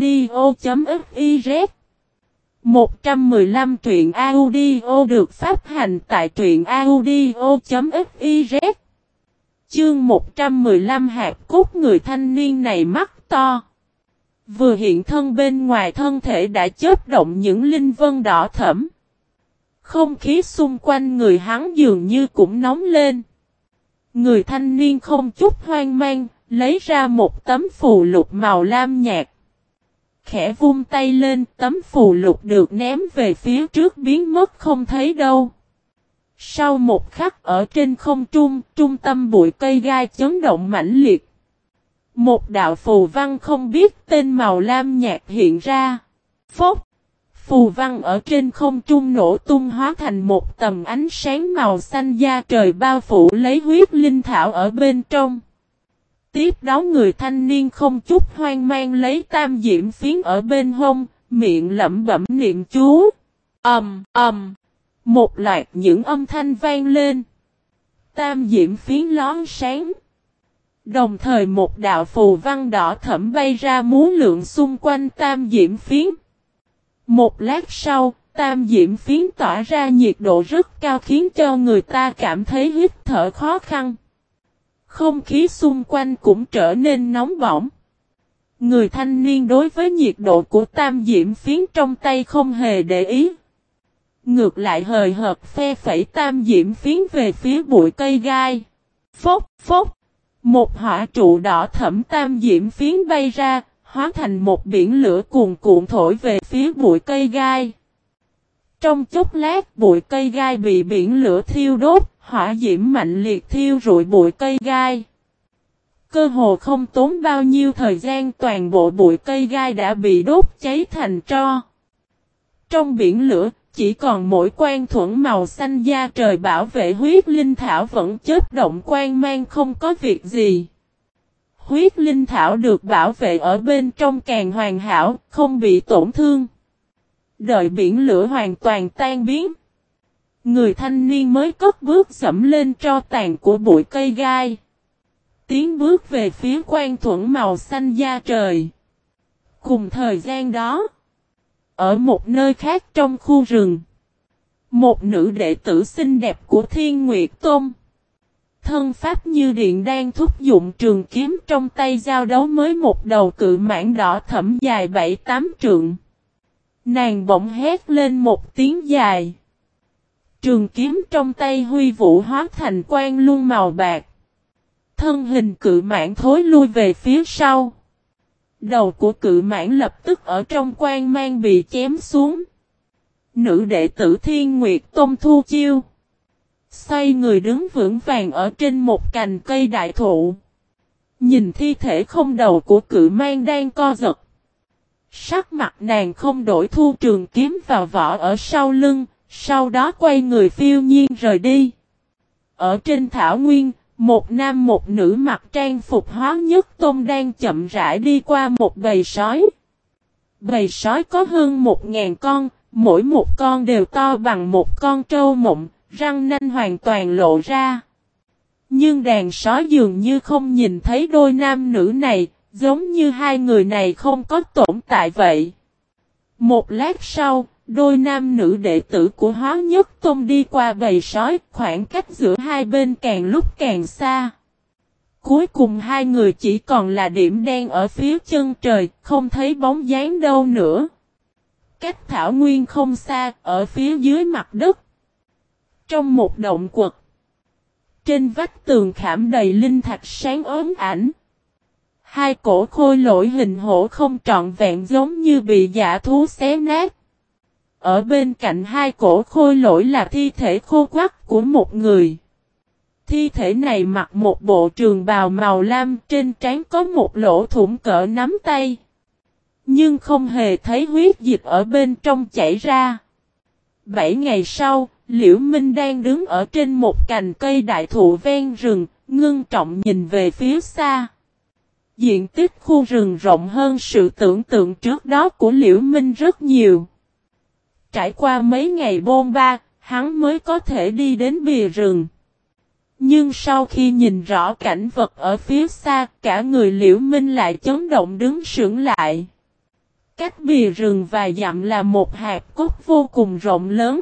audio.fiz 115 truyện audio được phát hành tại truyện audio.fiz. Chương 115 hạt cốt người thanh niên này mắt to. Vừa hiện thân bên ngoài thân thể đã chớp động những linh vân đỏ thẫm. Không khí xung quanh người hắn dường như cũng nóng lên. Người thanh niên không chút hoang mang, lấy ra một tấm phù lục màu lam nhạt. Khẽ vung tay lên, tấm phù lục được ném về phía trước biến mất không thấy đâu. Sau một khắc ở trên không trung, trung tâm bụi cây gai chấn động mãnh liệt. Một đạo phù văn không biết tên màu lam nhạt hiện ra. Phốc! Phù văn ở trên không trung nổ tung hóa thành một tầm ánh sáng màu xanh da trời bao phủ lấy huyết linh thảo ở bên trong. Tiếp đó người thanh niên không chút hoang mang lấy tam diễm phiến ở bên hông, miệng lẩm bẩm niệm chú. Một loạt những âm thanh vang lên. Tam diễm phiến lón sáng. Đồng thời một đạo phù văn đỏ thẫm bay ra múa lượn xung quanh tam diễm phiến. Một lát sau, tam diễm phiến tỏa ra nhiệt độ rất cao khiến cho người ta cảm thấy hít thở khó khăn. Không khí xung quanh cũng trở nên nóng bỏng. Người thanh niên đối với nhiệt độ của tam diễm phiến trong tay không hề để ý. Ngược lại hời hợt phe phẩy tam diễm phiến về phía bụi cây gai. Phốc phốc, một hỏa trụ đỏ thẫm tam diễm phiến bay ra, hóa thành một biển lửa cuồn cuộn thổi về phía bụi cây gai. Trong chốc lát bụi cây gai bị biển lửa thiêu đốt, hỏa diễm mạnh liệt thiêu rụi bụi cây gai. Cơ hồ không tốn bao nhiêu thời gian toàn bộ bụi cây gai đã bị đốt cháy thành tro. Trong biển lửa, chỉ còn mỗi quan thuẫn màu xanh da trời bảo vệ huyết linh thảo vẫn chớp động quang mang không có việc gì. Huyết linh thảo được bảo vệ ở bên trong càng hoàn hảo, không bị tổn thương. Đợi biển lửa hoàn toàn tan biến. Người thanh niên mới cất bước dẫm lên tro tàn của bụi cây gai. Tiến bước về phía quan thuẫn màu xanh da trời. Cùng thời gian đó, ở một nơi khác trong khu rừng, một nữ đệ tử xinh đẹp của Thiên Nguyệt Tôn, thân pháp như điện đang thúc dụng trường kiếm trong tay giao đấu với một đầu cự mãng đỏ thẫm dài 7-8 trượng. Nàng bỗng hét lên một tiếng dài. Trường kiếm trong tay huy vũ hóa thành quang luân màu bạc. Thân hình cự mãng thối lui về phía sau. Đầu của cự mãng lập tức ở trong quang mang bị chém xuống. Nữ đệ tử Thiên Nguyệt Tôn thu chiêu. Xoay người đứng vững vàng ở trên một cành cây đại thụ. Nhìn thi thể không đầu của cự mang đang co giật. Sắc mặt nàng không đổi thu trường kiếm vào vỏ ở sau lưng, sau đó quay người phiêu nhiên rời đi. Ở trên thảo nguyên, Một nam một nữ mặc trang phục hóa nhất tôn đang chậm rãi đi qua một bầy sói. Bầy sói có hơn 1.000 con, mỗi một con đều to bằng một con trâu mộng, răng nanh hoàn toàn lộ ra. Nhưng đàn sói dường như không nhìn thấy đôi nam nữ này, giống như hai người này không có tồn tại vậy. Một lát sau, đôi nam nữ đệ tử của Hóa Nhất Tôn đi qua bầy sói, khoảng cách giữa hai bên càng lúc càng xa. Cuối cùng hai người chỉ còn là điểm đen ở phía chân trời, không thấy bóng dáng đâu nữa. Cách thảo nguyên không xa, ở phía dưới mặt đất. Trong một động quật, trên vách tường khảm đầy linh thạch sáng ốm ảnh. Hai cổ khôi lỗi hình hổ không trọn vẹn giống như bị dã thú xé nát. Ở bên cạnh hai cổ khôi lỗi là thi thể khô quắt của một người. Thi thể này mặc một bộ trường bào màu lam, trên trán có một lỗ thủng cỡ nắm tay. Nhưng không hề thấy huyết dịch ở bên trong chảy ra. 7 ngày sau, Liễu Minh đang đứng ở trên một cành cây đại thụ ven rừng, ngưng trọng nhìn về phía xa. Diện tích khu rừng rộng hơn sự tưởng tượng trước đó của Liễu Minh rất nhiều. Trải qua mấy ngày bôn ba, hắn mới có thể đi đến bìa rừng. Nhưng sau khi nhìn rõ cảnh vật ở phía xa, cả người Liễu Minh lại chấn động đứng sững lại. Cách bìa rừng vài dặm là một hạp cốt vô cùng rộng lớn.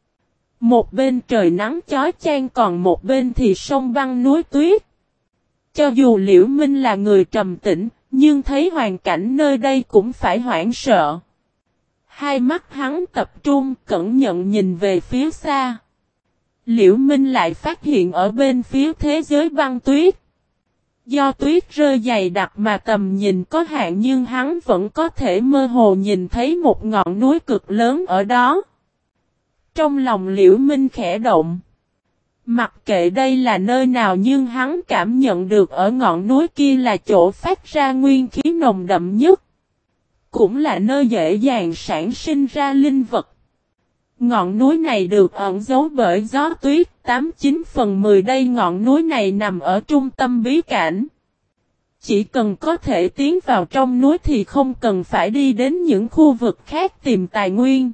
Một bên trời nắng chói chang còn một bên thì sông băng núi tuyết. Cho dù Liễu Minh là người trầm tĩnh, nhưng thấy hoàn cảnh nơi đây cũng phải hoảng sợ. Hai mắt hắn tập trung, cẩn thận nhìn về phía xa. Liễu Minh lại phát hiện ở bên phía thế giới băng tuyết. Do tuyết rơi dày đặc mà tầm nhìn có hạn nhưng hắn vẫn có thể mơ hồ nhìn thấy một ngọn núi cực lớn ở đó. Trong lòng Liễu Minh khẽ động. Mặc kệ đây là nơi nào nhưng hắn cảm nhận được ở ngọn núi kia là chỗ phát ra nguyên khí nồng đậm nhất. Cũng là nơi dễ dàng sản sinh ra linh vật. Ngọn núi này được ẩn giấu bởi gió tuyết, 89/10 đây ngọn núi này nằm ở trung tâm bí cảnh. Chỉ cần có thể tiến vào trong núi thì không cần phải đi đến những khu vực khác tìm tài nguyên.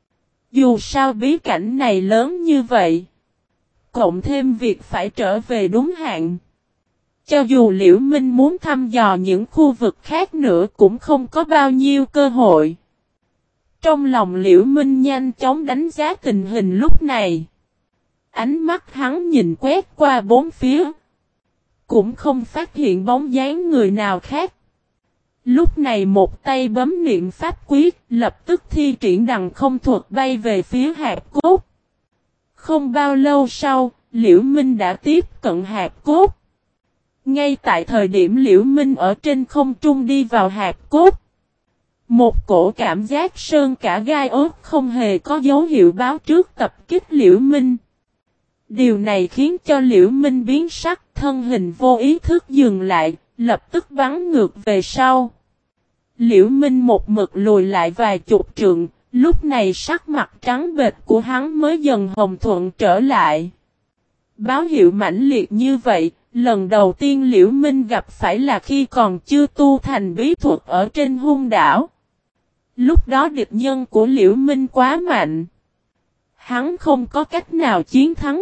Dù sao bí cảnh này lớn như vậy. Cộng thêm việc phải trở về đúng hạn. Cho dù Liễu Minh muốn thăm dò những khu vực khác nữa cũng không có bao nhiêu cơ hội. Trong lòng Liễu Minh nhanh chóng đánh giá tình hình lúc này. Ánh mắt hắn nhìn quét qua bốn phía. Cũng không phát hiện bóng dáng người nào khác. Lúc này một tay bấm niệm pháp quyết, lập tức thi triển đằng không thuật bay về phía hạp cốt. Không bao lâu sau, Liễu Minh đã tiếp cận hạp cốt. Ngay tại thời điểm Liễu Minh ở trên không trung đi vào hạp cốt. Một cổ cảm giác sơn cả gai ớt không hề có dấu hiệu báo trước tập kích Liễu Minh. Điều này khiến cho Liễu Minh biến sắc, thân hình vô ý thức dừng lại, lập tức bắn ngược về sau. Liễu Minh một mực lùi lại vài chục trượng, lúc này sắc mặt trắng bệch của hắn mới dần hồng thuận trở lại. Báo hiệu mãnh liệt như vậy, lần đầu tiên Liễu Minh gặp phải là khi còn chưa tu thành bí thuật ở trên hung đảo. Lúc đó địch nhân của Liễu Minh quá mạnh. Hắn không có cách nào chiến thắng.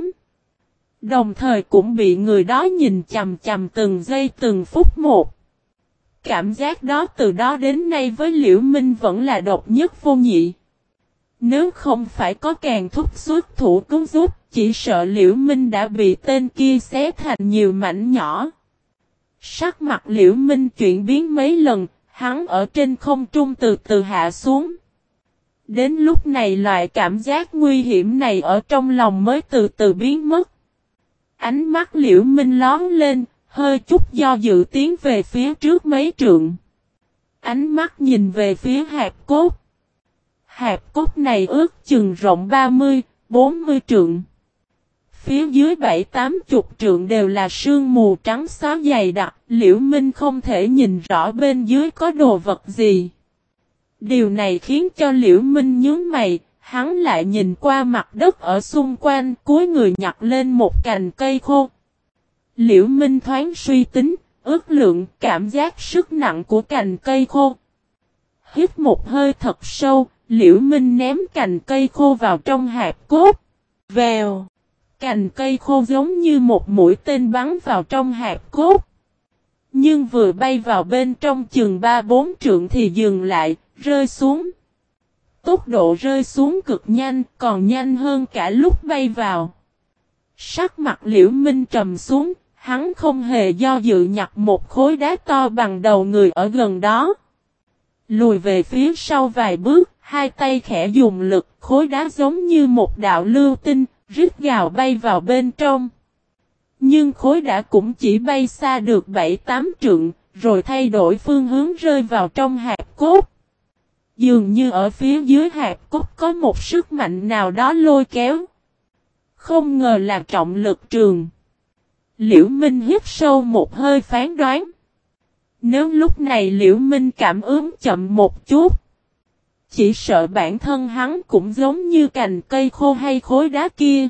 Đồng thời cũng bị người đó nhìn chằm chằm từng giây từng phút một. Cảm giác đó từ đó đến nay với Liễu Minh vẫn là độc nhất vô nhị. Nếu không phải có càng thúc xuất thủ cứu giúp, chỉ sợ Liễu Minh đã bị tên kia xé thành nhiều mảnh nhỏ. Sắc mặt Liễu Minh chuyển biến mấy lần, hắn ở trên không trung từ từ hạ xuống. Đến lúc này loại cảm giác nguy hiểm này ở trong lòng mới từ từ biến mất. Ánh mắt Liễu Minh lóm lên, hơi chút do dự tiến về phía trước mấy trượng. Ánh mắt nhìn về phía hạp cốt. Hạp cốt này ước chừng rộng 30-40 trượng. Phía dưới 7-80 trượng đều là sương mù trắng xóa dày đặc, Liễu Minh không thể nhìn rõ bên dưới có đồ vật gì. Điều này khiến cho Liễu Minh nhướng mày, hắn lại nhìn qua mặt đất ở xung quanh, cúi người nhặt lên một cành cây khô. Liễu Minh thoáng suy tính, ước lượng cảm giác sức nặng của cành cây khô. Hít một hơi thật sâu, Liễu Minh ném cành cây khô vào trong hạp cốt. Vèo! Cành cây khô giống như một mũi tên bắn vào trong hạp cốt. Nhưng vừa bay vào bên trong chừng 3-4 trượng thì dừng lại, rơi xuống. Tốc độ rơi xuống cực nhanh, còn nhanh hơn cả lúc bay vào. Sắc mặt Liễu Minh trầm xuống, hắn không hề do dự nhặt một khối đá to bằng đầu người ở gần đó. Lùi về phía sau vài bước, hai tay khẽ dùng lực, khối đá giống như một đạo lưu tinh, rít gào bay vào bên trong. Nhưng khối đá cũng chỉ bay xa được 7-8 trượng, rồi thay đổi phương hướng rơi vào trong hạp cốt. Dường như ở phía dưới hạp cốt có một sức mạnh nào đó lôi kéo. Không ngờ là trọng lực trường. Liễu Minh hít sâu một hơi phán đoán. Nếu lúc này Liễu Minh cảm ứng chậm một chút, chỉ sợ bản thân hắn cũng giống như cành cây khô hay khối đá kia.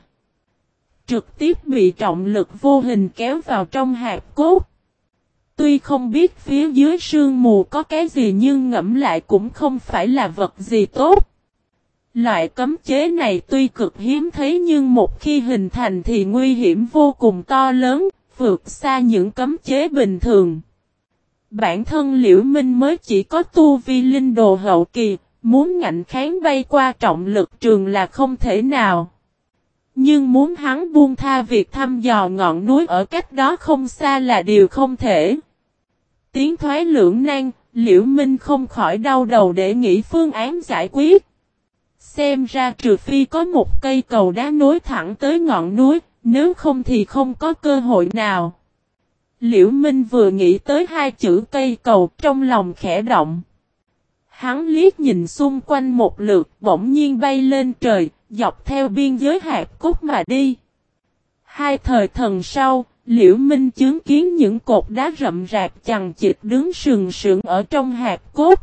Trực tiếp bị trọng lực vô hình kéo vào trong hạp cốt. Tuy không biết phía dưới sương mù có cái gì nhưng ngẫm lại cũng không phải là vật gì tốt. Loại cấm chế này tuy cực hiếm thấy nhưng một khi hình thành thì nguy hiểm vô cùng to lớn, vượt xa những cấm chế bình thường. Bản thân Liễu Minh mới chỉ có tu vi linh đồ hậu kỳ, muốn ngạnh kháng bay qua trọng lực trường là không thể nào. Nhưng muốn hắn buông tha việc thăm dò ngọn núi ở cách đó không xa là điều không thể. Tiến thoái lưỡng nan, Liễu Minh không khỏi đau đầu để nghĩ phương án giải quyết. Xem ra trừ phi có một cây cầu đá nối thẳng tới ngọn núi, nếu không thì không có cơ hội nào. Liễu Minh vừa nghĩ tới hai chữ cây cầu trong lòng khẽ động. Hắn liếc nhìn xung quanh một lượt bỗng nhiên bay lên trời, dọc theo biên giới hạp cốt mà đi. Hai thời thần sau, Liễu Minh chứng kiến những cột đá rậm rạp chằng chịt đứng sừng sững ở trong hạp cốt.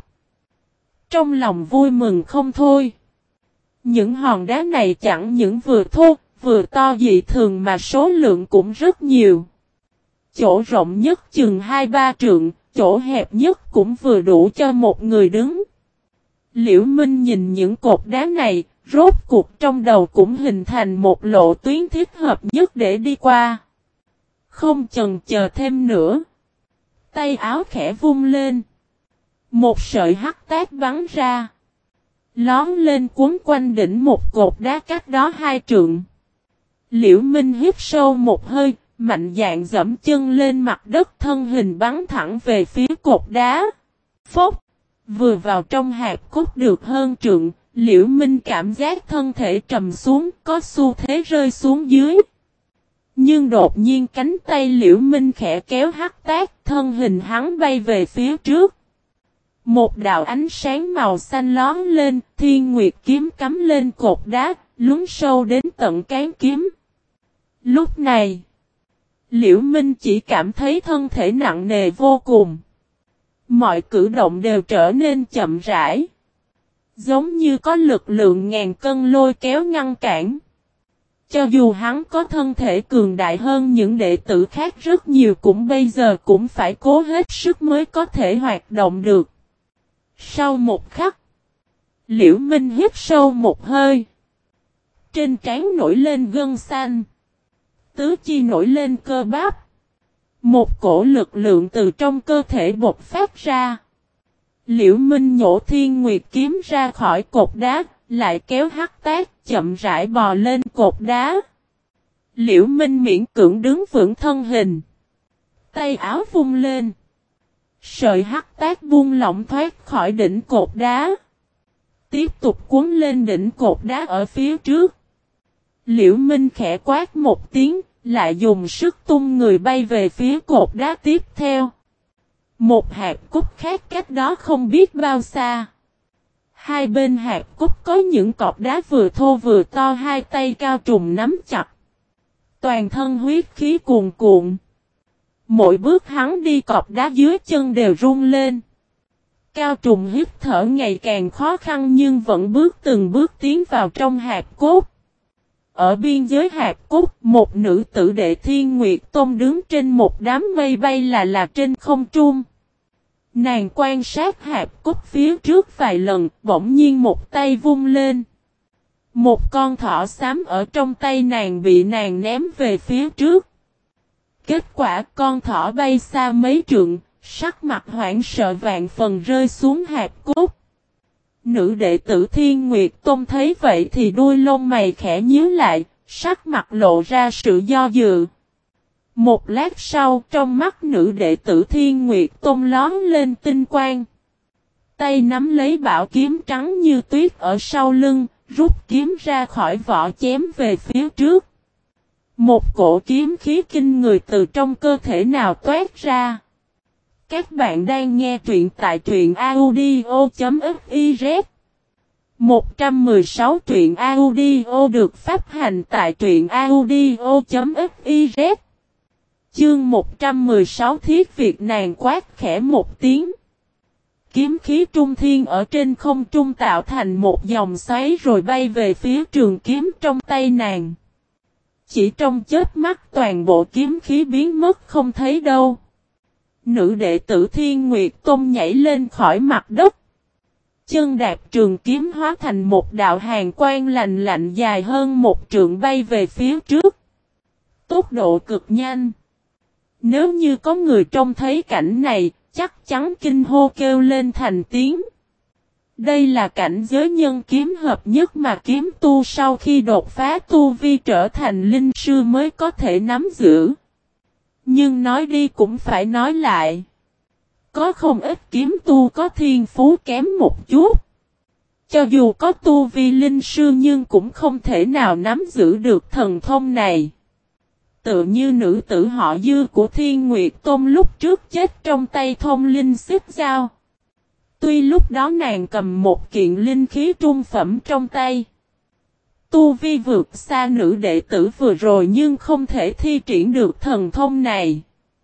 Trong lòng vui mừng không thôi. Những hòn đá này chẳng những vừa thô, vừa to dị thường mà số lượng cũng rất nhiều. Chỗ rộng nhất chừng 2-3 trượng, chỗ hẹp nhất cũng vừa đủ cho một người đứng. Liễu Minh nhìn những cột đá này, rốt cuộc trong đầu cũng hình thành một lộ tuyến thích hợp nhất để đi qua. Không chần chờ thêm nữa. Tay áo khẽ vung lên. Một sợi hắc tác bắn ra. Lón lên cuốn quanh đỉnh một cột đá cách đó 2 trượng. Liễu Minh hít sâu một hơi, mạnh dạn dẫm chân lên mặt đất thân hình bắn thẳng về phía cột đá. Phốc! Vừa vào trong hạp cốt được hơn trượng, Liễu Minh cảm giác thân thể trầm xuống, có xu thế rơi xuống dưới. Nhưng đột nhiên cánh tay Liễu Minh khẽ kéo hắc tác, thân hình hắn bay về phía trước. Một đạo ánh sáng màu xanh lón lên, Thiên Nguyệt kiếm cắm lên cột đá, lún sâu đến tận cán kiếm. Lúc này, Liễu Minh chỉ cảm thấy thân thể nặng nề vô cùng. Mọi cử động đều trở nên chậm rãi. Giống như có lực lượng ngàn cân lôi kéo ngăn cản. Cho dù hắn có thân thể cường đại hơn những đệ tử khác rất nhiều cũng bây giờ cũng phải cố hết sức mới có thể hoạt động được. Sau một khắc, Liễu Minh hít sâu một hơi. Trên trán nổi lên gân xanh. Tứ chi nổi lên cơ bắp. Một cổ lực lượng từ trong cơ thể bộc phát ra. Liễu Minh nhổ Thiên Nguyệt kiếm ra khỏi cột đá, lại kéo hắc tác chậm rãi bò lên cột đá. Liễu Minh miễn cưỡng đứng vững thân hình. Tay áo vung lên. Sợi hắc tác buông lỏng thoát khỏi đỉnh cột đá. Tiếp tục cuốn lên đỉnh cột đá ở phía trước. Liễu Minh khẽ quát một tiếng, lại dùng sức tung người bay về phía cột đá tiếp theo. Một hạt cúc khác cách đó không biết bao xa. Hai bên hạt cúc có những cọc đá vừa thô vừa to, hai tay Cao Trùng nắm chặt. Toàn thân huyết khí cuồn cuộn. Mỗi bước hắn đi cọc đá dưới chân đều rung lên. Cao Trùng hít thở ngày càng khó khăn nhưng vẫn bước từng bước tiến vào trong hạt cốt. ở biên giới Hạp Cốt, một nữ tử Đệ Thiên Nguyệt Tôn đứng trên một đám mây bay là trên không trung. Nàng quan sát Hạp Cốt phía trước vài lần, bỗng nhiên một tay vung lên. Một con thỏ xám ở trong tay nàng bị nàng ném về phía trước. Kết quả con thỏ bay xa mấy trượng, sắc mặt hoảng sợ vạn phần rơi xuống Hạp Cốt. Nữ đệ tử Thiên Nguyệt Tôn thấy vậy thì đuôi lông mày khẽ nhíu lại, sắc mặt lộ ra sự do dự. Một lát sau, trong mắt nữ đệ tử Thiên Nguyệt Tôn lóe lên tinh quang. Tay nắm lấy bảo kiếm trắng như tuyết ở sau lưng, rút kiếm ra khỏi vỏ chém về phía trước. Một cổ kiếm khí kinh người từ trong cơ thể nào toát ra. Các bạn đang nghe truyện tại truyện audio.fiz 116 truyện audio được phát hành tại truyện audio.fiz. Chương 116 thiết Việt nàng quát khẽ một tiếng. Kiếm khí trung thiên ở trên không trung tạo thành một dòng xoáy rồi bay về phía trường kiếm trong tay nàng. Chỉ trong chớp mắt toàn bộ kiếm khí biến mất không thấy đâu. Nữ đệ tử Thiên Nguyệt Tôn nhảy lên khỏi mặt đất. Chân đạp trường kiếm hóa thành một đạo hàn quang lạnh lạnh dài hơn một trượng bay về phía trước. Tốc độ cực nhanh. Nếu như có người trông thấy cảnh này, chắc chắn kinh hô kêu lên thành tiếng. Đây là cảnh giới nhân kiếm hợp nhất mà kiếm tu sau khi đột phá tu vi trở thành linh sư mới có thể nắm giữ. Nhưng nói đi cũng phải nói lại. Có không ít kiếm tu có thiên phú kém một chút. Cho dù có tu vi linh sư nhưng cũng không thể nào nắm giữ được thần thông này. Tựa như nữ tử họ Dư của Thiên Nguyệt Tôn lúc trước chết trong tay thông linh xích dao. Tuy lúc đó nàng cầm một kiện linh khí trung phẩm trong tay. Tu vi vượt xa nữ đệ tử vừa rồi nhưng không thể thi triển được thần thông này.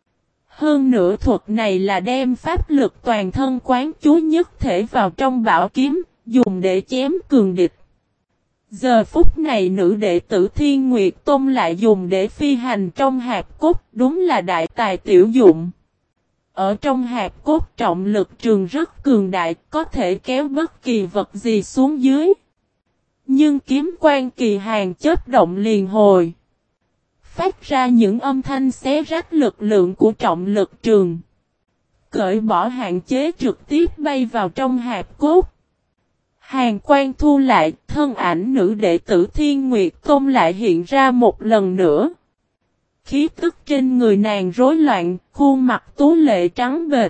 Hơn nữa thuật này là đem pháp lực toàn thân quán chú nhất thể vào trong bảo kiếm, dùng để chém cường địch. Giờ phút này nữ đệ tử Thiên Nguyệt Tôn lại dùng để phi hành trong Hạp Cốt, đúng là đại tài tiểu dụng. Ở trong Hạp Cốt trọng lực trường rất cường đại, có thể kéo bất kỳ vật gì xuống dưới. Nhưng kiếm quan kỳ hàng chớp động liền hồi. Phát ra những âm thanh xé rách lực lượng của trọng lực trường. Cởi bỏ hạn chế trực tiếp bay vào trong Hạp Cốt. Hàn quang thu lại, thân ảnh nữ đệ tử Thiên Nguyệt Tôn lại hiện ra một lần nữa. Khí tức trên người nàng rối loạn, khuôn mặt tú lệ trắng bệch.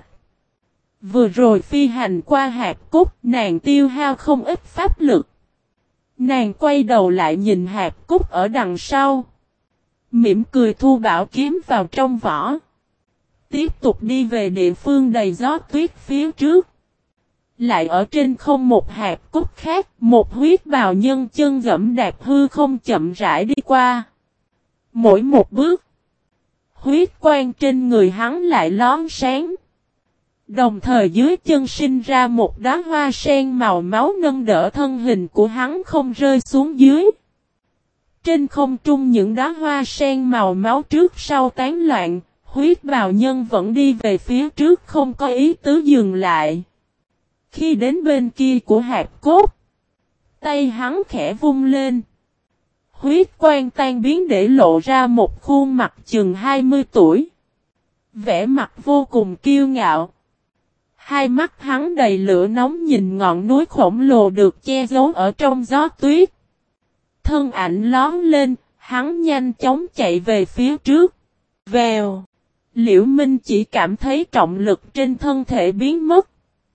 Vừa rồi phi hành qua Hạp Cốt, nàng tiêu hao không ít pháp lực. Nàng quay đầu lại nhìn Hạp Cốt ở đằng sau. Mỉm cười thu bảo kiếm vào trong vỏ. Tiếp tục đi về địa phương đầy gió tuyết phía trước. Lại ở trên không một Hạp Cốt khác, một huyết bào nhân chân gẫm đạp hư không chậm rãi đi qua. Mỗi một bước, huyết quang trên người hắn lại lón sáng. Đồng thời dưới chân sinh ra một đóa hoa sen màu máu nâng đỡ thân hình của hắn không rơi xuống dưới. Trên không trung những đóa hoa sen màu máu trước sau tán loạn, huyết bào nhân vẫn đi về phía trước không có ý tứ dừng lại. Khi đến bên kia của Hạp Cốt, tay hắn khẽ vung lên. Huyết quang tan biến để lộ ra một khuôn mặt chừng 20 tuổi. Vẻ mặt vô cùng kiêu ngạo. Hai mắt hắn đầy lửa nóng nhìn ngọn núi khổng lồ được che giấu ở trong gió tuyết. Thân ảnh lón lên, hắn nhanh chóng chạy về phía trước. Vèo. Liễu Minh chỉ cảm thấy trọng lực trên thân thể biến mất.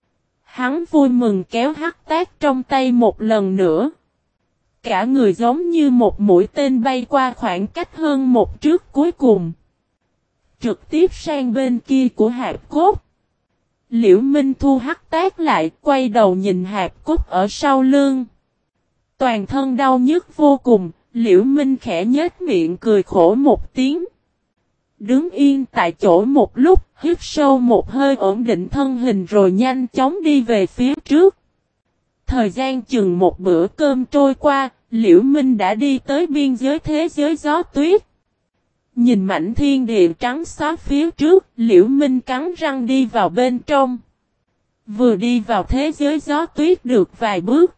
Hắn vui mừng kéo hắc tác trong tay một lần nữa. Cả người giống như một mũi tên bay qua khoảng cách hơn một trước cuối cùng. Trực tiếp sang bên kia của Hạp Cốt. Liễu Minh thu hắc tác lại, quay đầu nhìn Hạp Cốt ở sau lưng. Toàn thân đau nhức vô cùng, Liễu Minh khẽ nhếch miệng cười khổ một tiếng. Đứng yên tại chỗ một lúc, hít sâu một hơi ổn định thân hình rồi nhanh chóng đi về phía trước. Thời gian chừng một bữa cơm trôi qua, Liễu Minh đã đi tới biên giới thế giới gió tuyết. Nhìn mảnh thiên địa trắng xóa phía trước, Liễu Minh cắn răng đi vào bên trong. Vừa đi vào thế giới gió tuyết được vài bước.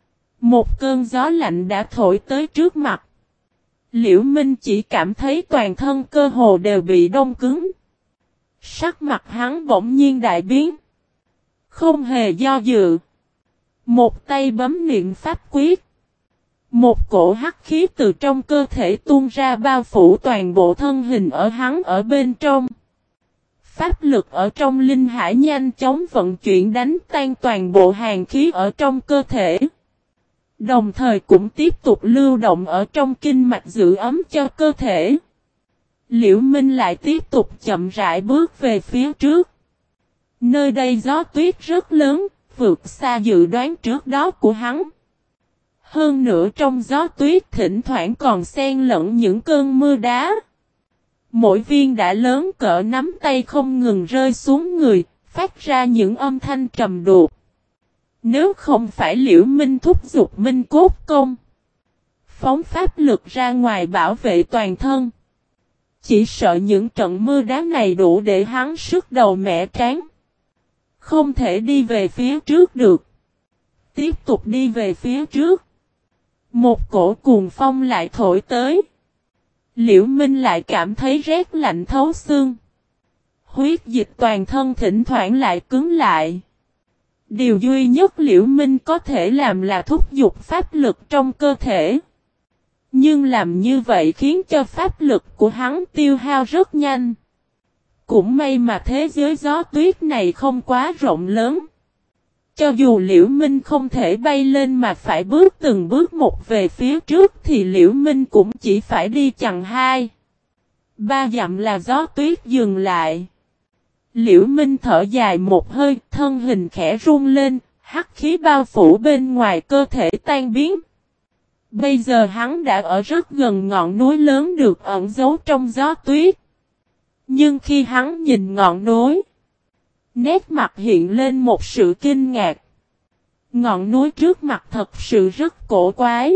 Một cơn gió lạnh đã thổi tới trước mặt. Liễu Minh chỉ cảm thấy toàn thân cơ hồ đều bị đông cứng. Sắc mặt hắn bỗng nhiên đại biến. Không hề do dự. Một tay bấm niệm pháp quyết. Một cổ hắc khí từ trong cơ thể tuôn ra bao phủ toàn bộ thân hình ở hắn ở bên trong. Pháp lực ở trong linh hải nhanh chóng vận chuyển đánh tan toàn bộ hàn khí ở trong cơ thể. Đồng thời cũng tiếp tục lưu động ở trong kinh mạch giữ ấm cho cơ thể. Liễu Minh lại tiếp tục chậm rãi bước về phía trước. Nơi đây gió tuyết rất lớn, vượt xa dự đoán trước đó của hắn. Hơn nữa trong gió tuyết thỉnh thoảng còn xen lẫn những cơn mưa đá. Mỗi viên đã lớn cỡ nắm tay không ngừng rơi xuống người, phát ra những âm thanh trầm đục. Nếu không phải Liễu Minh thúc giục Minh Cốt Công, phóng pháp lực ra ngoài bảo vệ toàn thân, chỉ sợ những trận mưa đá này đủ để hắn sức đầu mẻ trán. Không thể đi về phía trước được. Tiếp tục đi về phía trước. Một cổ cuồng phong lại thổi tới. Liễu Minh lại cảm thấy rét lạnh thấu xương. Huyết dịch toàn thân thỉnh thoảng lại cứng lại. Điều duy nhất Liễu Minh có thể làm là thúc giục pháp lực trong cơ thể. Nhưng làm như vậy khiến cho pháp lực của hắn tiêu hao rất nhanh. Cũng may mà thế giới gió tuyết này không quá rộng lớn. Cho dù Liễu Minh không thể bay lên mà phải bước từng bước một về phía trước thì Liễu Minh cũng chỉ phải đi chừng 2-3 dặm là gió tuyết dừng lại. Liễu Minh thở dài một hơi, thân hình khẽ run lên, hắc khí bao phủ bên ngoài cơ thể tan biến. Bây giờ hắn đã ở rất gần ngọn núi lớn được ẩn giấu trong gió tuyết. Nhưng khi hắn nhìn ngọn núi, nét mặt hiện lên một sự kinh ngạc. Ngọn núi trước mặt thật sự rất cổ quái.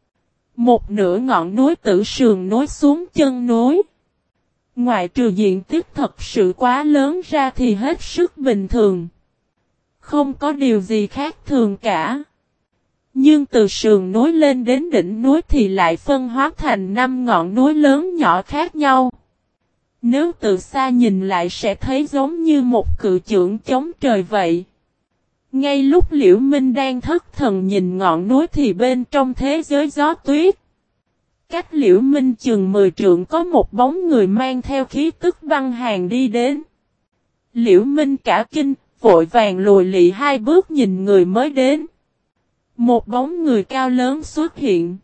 Một nửa ngọn núi tự sườn nối xuống chân núi. Ngoại trừ diện tích thật sự quá lớn ra thì hết sức bình thường. Không có điều gì khác thường cả. Nhưng từ sườn núi lên đến đỉnh núi thì lại phân hóa thành 5 ngọn núi lớn nhỏ khác nhau. Nếu từ xa nhìn lại sẽ thấy giống như một cự chưởng chống trời vậy. Ngay lúc Liễu Minh đang thất thần nhìn ngọn núi thì bên trong thế giới gió tuyết. Cách Liễu Minh chừng 10 trượng có một bóng người mang theo khí tức băng hàn đi đến. Liễu Minh cả kinh, vội vàng lùi lị 2 bước nhìn người mới đến. Một bóng người cao lớn xuất hiện.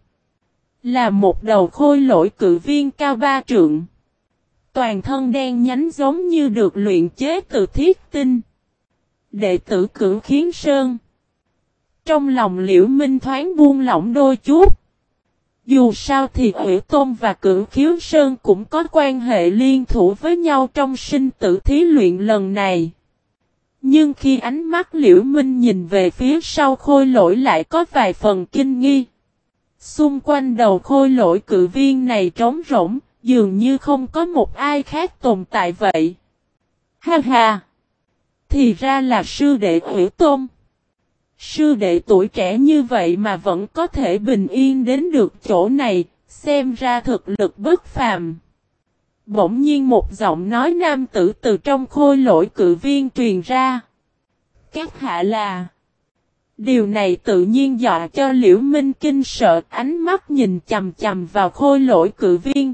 Là một đầu khôi lỗi cự viên cao 3 trượng. Toàn thân đen nhánh giống như được luyện chế từ thiết tinh. Đệ tử Cửu Khiếu Sơn. Trong lòng Liễu Minh thoáng buông lỏng đôi chút. Dù sao thì Ủy Tôn và Cửu Khiếu Sơn cũng có quan hệ liên thủ với nhau trong sinh tử thí luyện lần này. Nhưng khi ánh mắt Liễu Minh nhìn về phía sau khôi lỗi lại có vài phần kinh nghi. Xung quanh đầu khôi lỗi cự viên này trống rỗng, dường như không có một ai khác tồn tại vậy. Ha ha! Thì ra là sư đệ Ủy Tôn. Sư đệ tuổi trẻ như vậy mà vẫn có thể bình yên đến được chỗ này, xem ra thực lực bất phàm. Bỗng nhiên một giọng nói nam tử từ trong khôi lỗi cự viên truyền ra. Các hạ là... Điều này tự nhiên dọa cho Liễu Minh kinh sợ, ánh mắt nhìn chằm chằm vào khôi lỗi cự viên.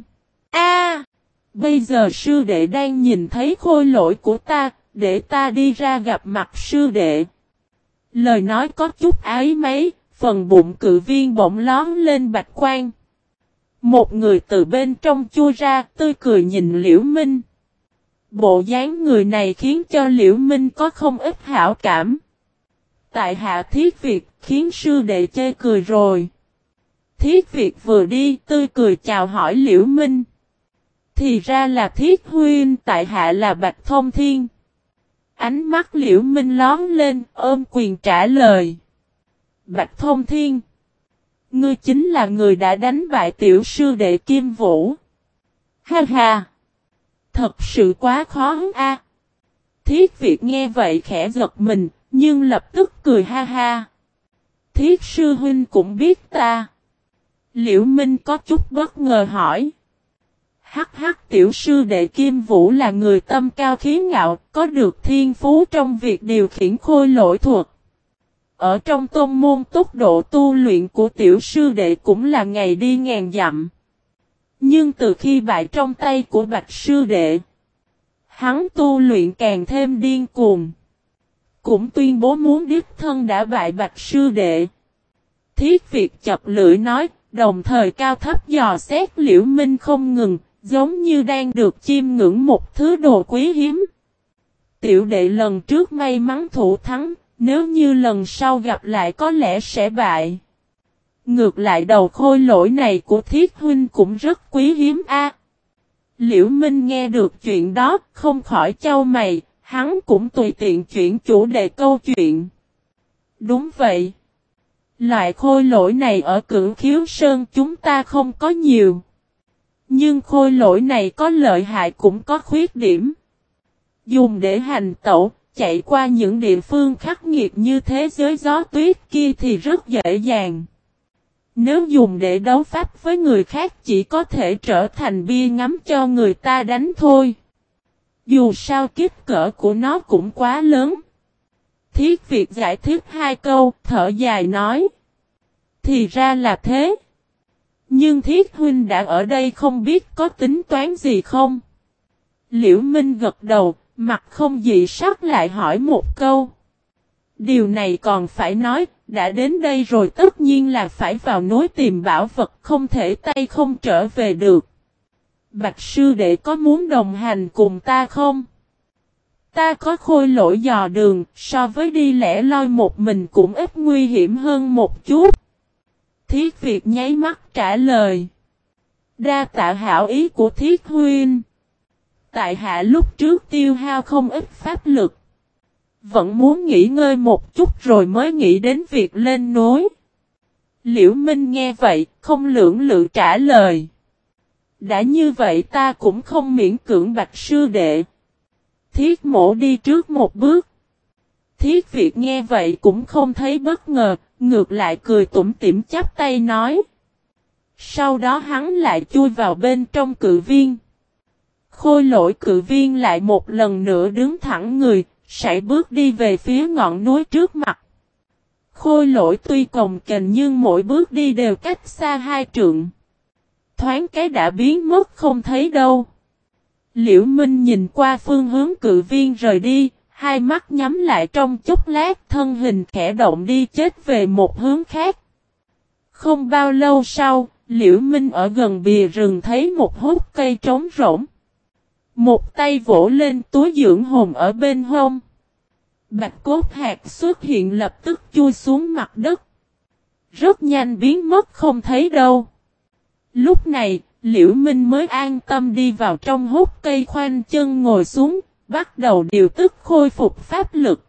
Bây giờ sư đệ đang nhìn thấy khôi lỗi của ta, để ta đi ra gặp mặt sư đệ. Lời nói có chút áy náy, phần bụng cự viên bỗng lóm lên bạch quang. Một người từ bên trong chui ra, tươi cười nhìn Liễu Minh. Bộ dáng người này khiến cho Liễu Minh có không ít hảo cảm. Tại hạ Thiết Việt khiến sư đệ chê cười rồi. Thiết Việt vừa đi tươi cười chào hỏi Liễu Minh. Thì ra là Thiết huynh, tại hạ là Bạch Thông Thiên. Ánh mắt Liễu Minh lóm lên ôm quyền trả lời. Bạch Thông Thiên. Ngươi chính là người đã đánh bại tiểu sư đệ Kim Vũ. Ha ha! Thật sự quá khó a. Thiết Việt nghe vậy khẽ giật mình, nhưng lập tức cười ha ha. Thiết sư huynh cũng biết ta. Liễu Minh có chút bất ngờ hỏi. Hắc hắc, tiểu sư đệ Kim Vũ là người tâm cao khí ngạo, có được thiên phú trong việc điều khiển khôi lỗi thuật. Ở trong tôn môn tốc độ tu luyện của tiểu sư đệ cũng là ngày đi ngàn dặm. Nhưng từ khi bại trong tay của bạch sư đệ, hắn tu luyện càng thêm điên cuồng. Cũng tuyên bố muốn đích thân đã bại bạch sư đệ. Thiết Việt chập lưỡi nói, đồng thời cao thấp dò xét Liễu Minh không ngừng, giống như đang được chiêm ngưỡng một thứ đồ quý hiếm. Tiểu đệ lần trước may mắn thủ thắng, nếu như lần sau gặp lại có lẽ sẽ bại. Ngược lại đầu khôi lỗi này của Thiết huynh cũng rất quý hiếm a. Liễu Minh nghe được chuyện đó, không khỏi chau mày, hắn cũng tùy tiện chuyển chủ đề câu chuyện. Đúng vậy. Loại khôi lỗi này ở Cửu Khiếu Sơn chúng ta không có nhiều. Nhưng khôi lỗi này có lợi hại cũng có khuyết điểm. Dùng để hành tẩu, chạy qua những địa phương khắc nghiệt như thế giới gió tuyết kia thì rất dễ dàng. Nếu dùng để đấu pháp với người khác chỉ có thể trở thành bia ngắm cho người ta đánh thôi. Dù sao kích cỡ của nó cũng quá lớn. Thiết Việt giải thích hai câu, thở dài nói. Thì ra là thế. Nhưng Thiết huynh đã ở đây không biết có tính toán gì không? Liễu Minh gật đầu, mặt không dị sắc lại hỏi một câu. Điều này còn phải nói, đã đến đây rồi tất nhiên là phải vào núi tìm bảo vật, không thể tay không trở về được. Bạch sư đệ có muốn đồng hành cùng ta không? Ta có khôi lỗi dò đường, so với đi lẻ loi một mình cũng ít nguy hiểm hơn một chút. Thiết Việt nháy mắt trả lời. Đa tạ hảo ý của Thiết huynh. Tại hạ lúc trước tiêu hao không ít pháp lực. Vẫn muốn nghỉ ngơi một chút rồi mới nghĩ đến việc lên núi. Liễu Minh nghe vậy, không lưỡng lự trả lời. Đã như vậy ta cũng không miễn cưỡng bạch sư đệ. Thiết mổ đi trước một bước. Thiết Việt nghe vậy cũng không thấy bất ngờ, ngược lại cười tủm tỉm chắp tay nói. Sau đó hắn lại chui vào bên trong cự viên. Khôi lỗi cự viên lại một lần nữa đứng thẳng người, sải bước đi về phía ngọn núi trước mặt. Khôi lỗi tuy cồng kềnh nhưng mỗi bước đi đều cách xa 2 trượng. Thoáng cái đã biến mất không thấy đâu. Liễu Minh nhìn qua phương hướng cự viên rời đi, hai mắt nhắm lại trong chốc lát, thân hình khẽ động đi chết về một hướng khác. Không bao lâu sau, Liễu Minh ở gần bìa rừng thấy một hốc cây trống rỗng. Một tay vỗ lên túi dưỡng hồn ở bên hông. Bạch cốt hạt xuất hiện lập tức chui xuống mặt đất. Rất nhanh biến mất không thấy đâu. Lúc này, Liễu Minh mới an tâm đi vào trong hốc cây, khoanh chân ngồi xuống, bắt đầu điều tức khôi phục pháp lực.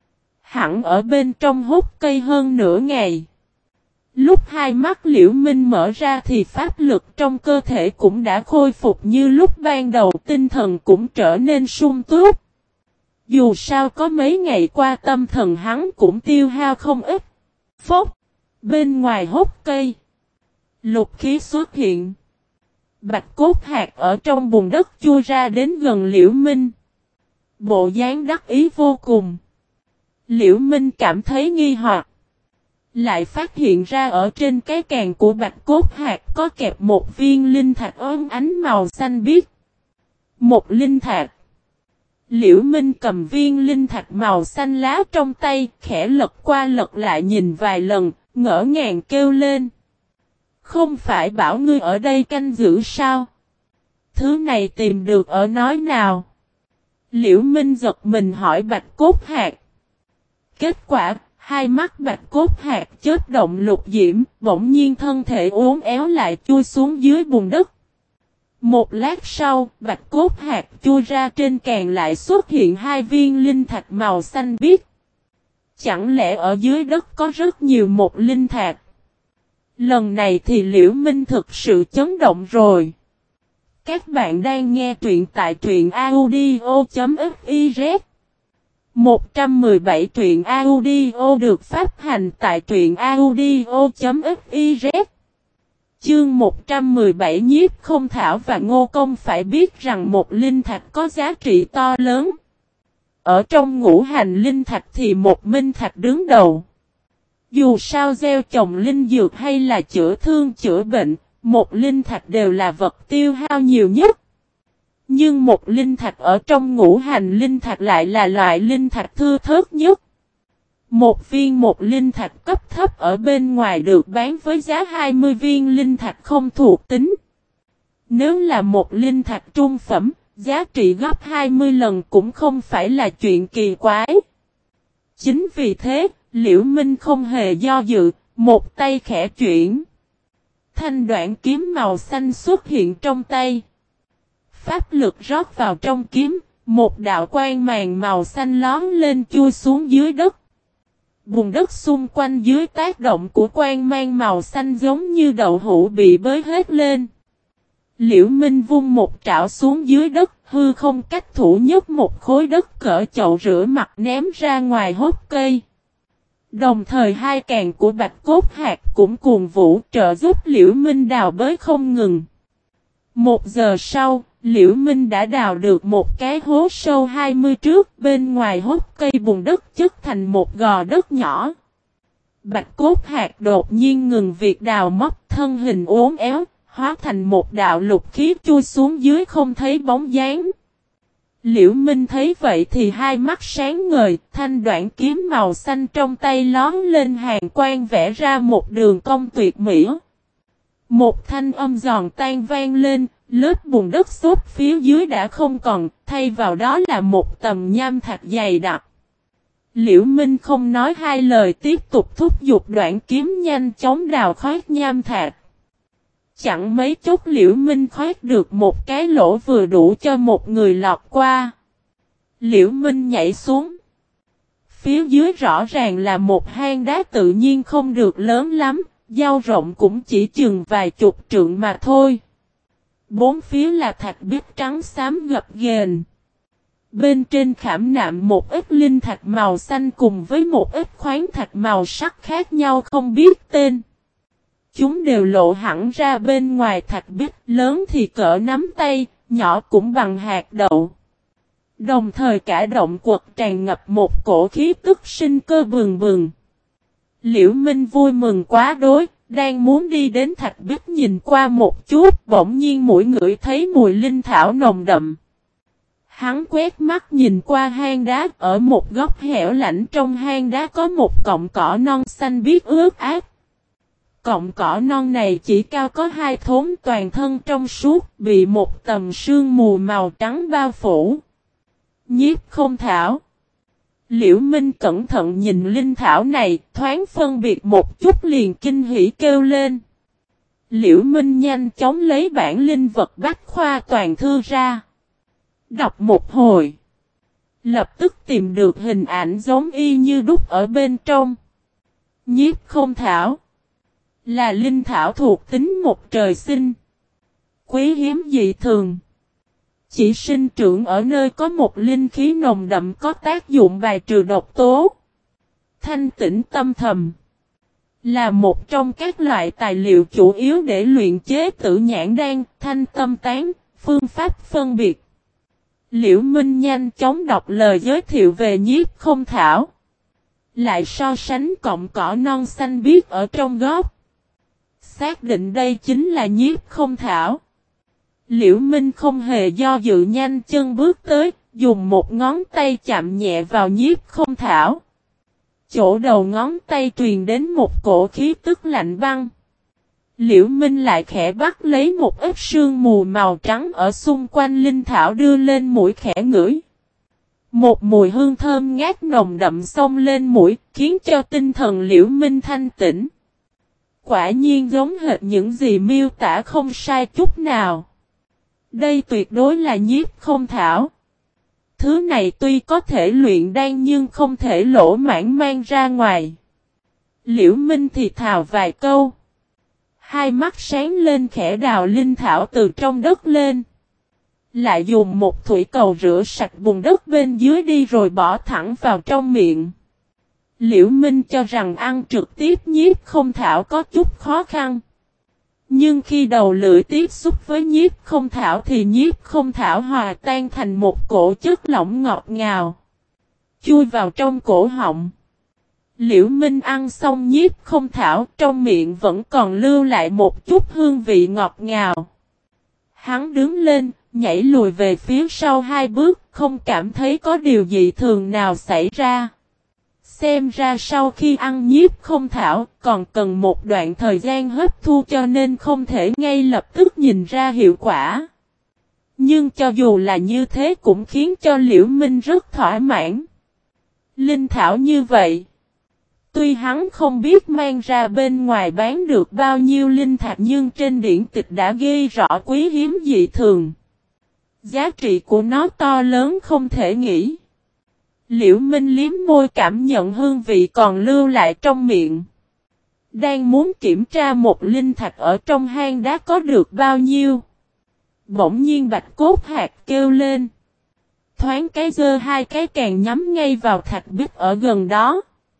Hẳn ở bên trong hốc cây hơn nửa ngày. Lúc hai mắt Liễu Minh mở ra thì pháp lực trong cơ thể cũng đã khôi phục như lúc ban đầu, tinh thần cũng trở nên sung túc. Dù sao có mấy ngày qua tâm thần hắn cũng tiêu hao không ít. Phốc! Bên ngoài hốc cây, lục khí xuất hiện. Bạch cốt hạt ở trong bùn đất chui ra đến gần Liễu Minh. Bộ dáng đắc ý vô cùng. Liễu Minh cảm thấy nghi hoặc. Lại phát hiện ra ở trên cái càng của bạch cốt hạt có kẹp một viên linh thạch óng ánh màu xanh biếc. Một linh thạch. Liễu Minh cầm viên linh thạch màu xanh lá trong tay, khẽ lật qua lật lại nhìn vài lần, ngỡ ngàng kêu lên. Không phải bảo ngươi ở đây canh giữ sao? Thứ này tìm được ở nói nào? Liễu Minh giật mình hỏi bạch cốt hạt. Kết quả, hai mắt bạch cốt hạt chớp động lục diễm, bỗng nhiên thân thể uốn éo lại chui xuống dưới bùn đất. Một lát sau, bạch cốt hạt chui ra trên càng lại xuất hiện 2 viên linh thạch màu xanh biếc. Chẳng lẽ ở dưới đất có rất nhiều một linh thạch? Lần này thì Liễu Minh thực sự chấn động rồi. Các bạn đang nghe truyện tại truyện audio.fiz 117 truyện audio được phát hành tại truyện audio.fiz. Chương 117 Nhiếp Không Thảo và Ngô Công phải biết rằng một linh thạch có giá trị to lớn. Ở trong ngũ hành linh thạch thì một minh thạch đứng đầu. Dù sao gieo trồng linh dược hay là chữa thương chữa bệnh, một linh thạch đều là vật tiêu hao nhiều nhất. Nhưng một linh thạch ở trong ngũ hành linh thạch lại là loại linh thạch thưa thớt nhất. Một viên một linh thạch cấp thấp ở bên ngoài được bán với giá 20 viên linh thạch không thuộc tính. Nếu là một linh thạch trung phẩm, giá trị gấp 20 lần cũng không phải là chuyện kỳ quái. Chính vì thế, Liễu Minh không hề do dự, một tay khẽ chuyển. Thanh đoạn kiếm màu xanh xuất hiện trong tay. Pháp lực rót vào trong kiếm, một đạo quang màn màu xanh lón lên chui xuống dưới đất. Bùn đất xung quanh dưới tác động của quang mang màu xanh giống như đậu hũ bị bới hết lên. Liễu Minh vung một trảo xuống dưới đất, hư không cách thủ nhấc một khối đất cỡ chậu rửa mặt ném ra ngoài hốc cây. Đồng thời hai càng của bạch cốt hạt cũng cuồng vũ trợ giúp Liễu Minh đào bới không ngừng. 1 giờ sau, Liễu Minh đã đào được một cái hố sâu 20 trước, bên ngoài hốc cây bùn đất chất thành một gò đất nhỏ. Bạch cốt hạt đột nhiên ngừng việc đào móc, thân hình uốn éo, hóa thành một đạo lục khí chui xuống dưới không thấy bóng dáng. Liễu Minh thấy vậy thì hai mắt sáng ngời, thanh đoạn kiếm màu xanh trong tay lón lên hàng quang vẽ ra một đường cong tuyệt mỹ. Một thanh âm giòn tan vang lên, lớp bùn đất xốp phía dưới đã không còn, thay vào đó là một tầm nham thạch dày đặc. Liễu Minh không nói hai lời tiếp tục thúc giục đoạn kiếm nhanh chóng đào khoét nham thạch. Chẳng mấy chốc Liễu Minh khoét được một cái lỗ vừa đủ cho một người lọt qua. Liễu Minh nhảy xuống. Phía dưới rõ ràng là một hang đá tự nhiên không được lớn lắm, dao rộng cũng chỉ chừng vài chục trượng mà thôi. Bốn phía là thạch biếc trắng xám gập ghềnh. Bên trên khảm nạm một ít linh thạch màu xanh cùng với một ít khoáng thạch màu sắc khác nhau không biết tên. Chúng đều lộ hẳn ra bên ngoài thạch biếc, lớn thì cỡ nắm tay, nhỏ cũng bằng hạt đậu. Đồng thời cả động quật tràn ngập một cổ khí tức sinh cơ bừng bừng. Liễu Minh vui mừng quá đối, đang muốn đi đến thạch biếc nhìn qua một chút, bỗng nhiên mũi ngửi thấy mùi linh thảo nồng đậm. Hắn quét mắt nhìn qua hang đá, ở một góc hẻo lạnh trong hang đá có một cọng cỏ non xanh biếc ướt át. Cọng cỏ non này chỉ cao có 2 thốn, toàn thân trong suốt, bị một tầng sương mù màu trắng bao phủ. Nhiếp không thảo. Liễu Minh cẩn thận nhìn linh thảo này, thoáng phân biệt một chút liền kinh hỉ kêu lên. Liễu Minh nhanh chóng lấy bản linh vật bách khoa toàn thư ra. Đọc một hồi. Lập tức tìm được hình ảnh giống y như đúc ở bên trong. Nhiếp không thảo. Là linh thảo thuộc tính một trời sinh. Quý hiếm dị thường. Chỉ sinh trưởng ở nơi có một linh khí nồng đậm có tác dụng bài trừ độc tố. Thanh tĩnh tâm thầm. Là một trong các loại tài liệu chủ yếu để luyện chế tử nhãn đan, thanh tâm tán, phương pháp phân biệt. Liễu Minh nhanh chóng đọc lời giới thiệu về nhiếp không thảo. Lại so sánh cọng cỏ non xanh biếc ở trong góc. Xác định đây chính là nhiếp không thảo. Liễu Minh không hề do dự nhanh chân bước tới, dùng một ngón tay chạm nhẹ vào nhiếp không thảo. Chỗ đầu ngón tay truyền đến một cổ khí tức lạnh băng. Liễu Minh lại khẽ bắt lấy một ít sương mù màu trắng ở xung quanh linh thảo đưa lên mũi khẽ ngửi. Một mùi hương thơm ngát nồng đậm xông lên mũi, khiến cho tinh thần Liễu Minh thanh tĩnh. Quả nhiên giống hệt những gì miêu tả không sai chút nào. Đây tuyệt đối là nhiếp không thảo. Thứ này tuy có thể luyện đan nhưng không thể lỗ mãng mang ra ngoài. Liễu Minh thì thào vài câu. hai mắt sáng lên khẽ đào linh thảo từ trong đất lên. Lại dùng một thủy cầu rửa sạch bùn đất bên dưới đi rồi bỏ thẳng vào trong miệng. Liễu Minh cho rằng ăn trực tiếp nhiếp không thảo có chút khó khăn. Nhưng khi đầu lưỡi tiếp xúc với nhiếp không thảo thì nhiếp không thảo hòa tan thành một cổ chất lỏng ngọt ngào. Chui vào trong cổ họng. Liễu Minh ăn xong nhiếp không thảo trong miệng vẫn còn lưu lại một chút hương vị ngọt ngào. Hắn đứng lên, nhảy lùi về phía sau hai bước, không cảm thấy có điều gì thường nào xảy ra. Xem ra sau khi ăn nhiếp không thảo còn cần một đoạn thời gian hấp thu cho nên không thể ngay lập tức nhìn ra hiệu quả. Nhưng cho dù là như thế cũng khiến cho Liễu Minh rất thỏa mãn. Linh thảo như vậy. Tuy hắn không biết mang ra bên ngoài bán được bao nhiêu linh thạch nhưng trên điển tịch đã ghi rõ quý hiếm dị thường. Giá trị của nó to lớn không thể nghĩ. Liễu Minh liếm môi cảm nhận hương vị còn lưu lại trong miệng. Đang muốn kiểm tra một linh thạch ở trong hang đá có được bao nhiêu. Bỗng nhiên Bạch Cốt Hạc kêu lên. Thoáng cái giơ hai cái càng nhắm ngay vào thạch bích ở gần đó.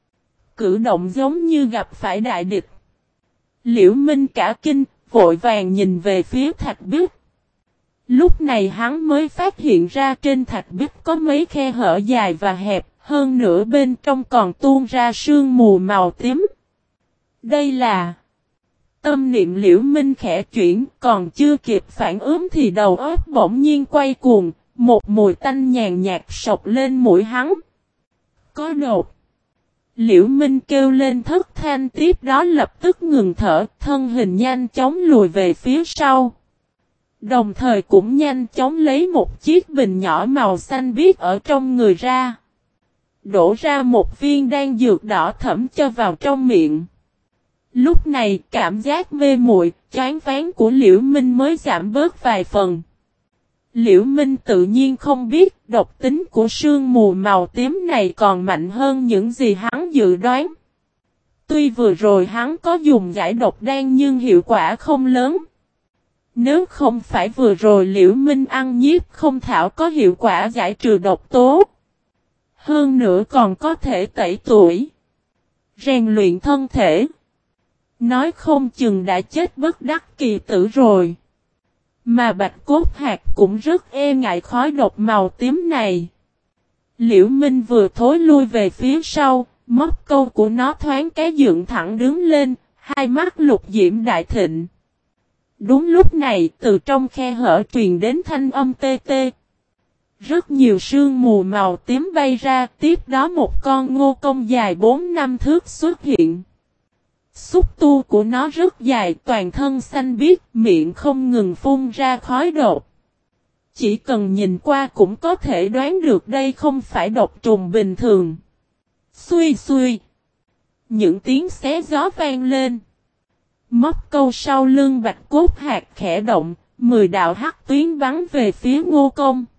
Cử động giống như gặp phải đại địch. Liễu Minh cả kinh, vội vàng nhìn về phía thạch bích. Lúc này hắn mới phát hiện ra trên thạch bích có mấy khe hở dài và hẹp, hơn nữa bên trong còn tuôn ra sương mù màu tím. Đây là... Tâm niệm Liễu Minh khẽ chuyển, còn chưa kịp phản ứng thì đầu óc bỗng nhiên quay cuồng, một mùi tanh nhàn nhạt sộc lên mũi hắn. Có đột. Liễu Minh kêu lên thất thanh, tiếp đó lập tức ngừng thở, thân hình nhanh chóng lùi về phía sau. Đồng thời cũng nhanh chóng lấy một chiếc bình nhỏ màu xanh biếc ở trong người ra. Đổ ra một viên đan dược đỏ thẫm cho vào trong miệng. Lúc này cảm giác mê muội, choáng váng của Liễu Minh mới giảm bớt vài phần. Liễu Minh tự nhiên không biết độc tính của sương mù màu tím này còn mạnh hơn những gì hắn dự đoán. Tuy vừa rồi hắn có dùng giải độc đan nhưng hiệu quả không lớn. Nếu không phải vừa rồi Liễu Minh ăn nhiếp không thảo có hiệu quả giải trừ độc tố. Hơn nữa còn có thể tẩy tuổi. Rèn luyện thân thể. Nói không chừng đã chết bất đắc kỳ tử rồi. Mà Bạch Cốt Hạc cũng rất e ngại khói độc màu tím này. Liễu Minh vừa thối lui về phía sau, móc câu của nó thoáng cái dựng thẳng đứng lên, hai mắt lục diễm đại thịnh. Đúng lúc này, từ trong khe hở truyền đến thanh âm tê tê. Rất nhiều sương mù màu tím bay ra, tiếp đó một con ngô công dài 4-5 thước xuất hiện. Xúc tu của nó rất dài, toàn thân xanh biếc, miệng không ngừng phun ra khói độc. Chỉ cần nhìn qua cũng có thể đoán được đây không phải độc trùng bình thường. Xuy xuy. Những tiếng xé gió vang lên. Móc câu sau lưng Bạch Cốt Hạc khẽ động, 10 đạo hắc tuyến bắn về phía Ngô Công.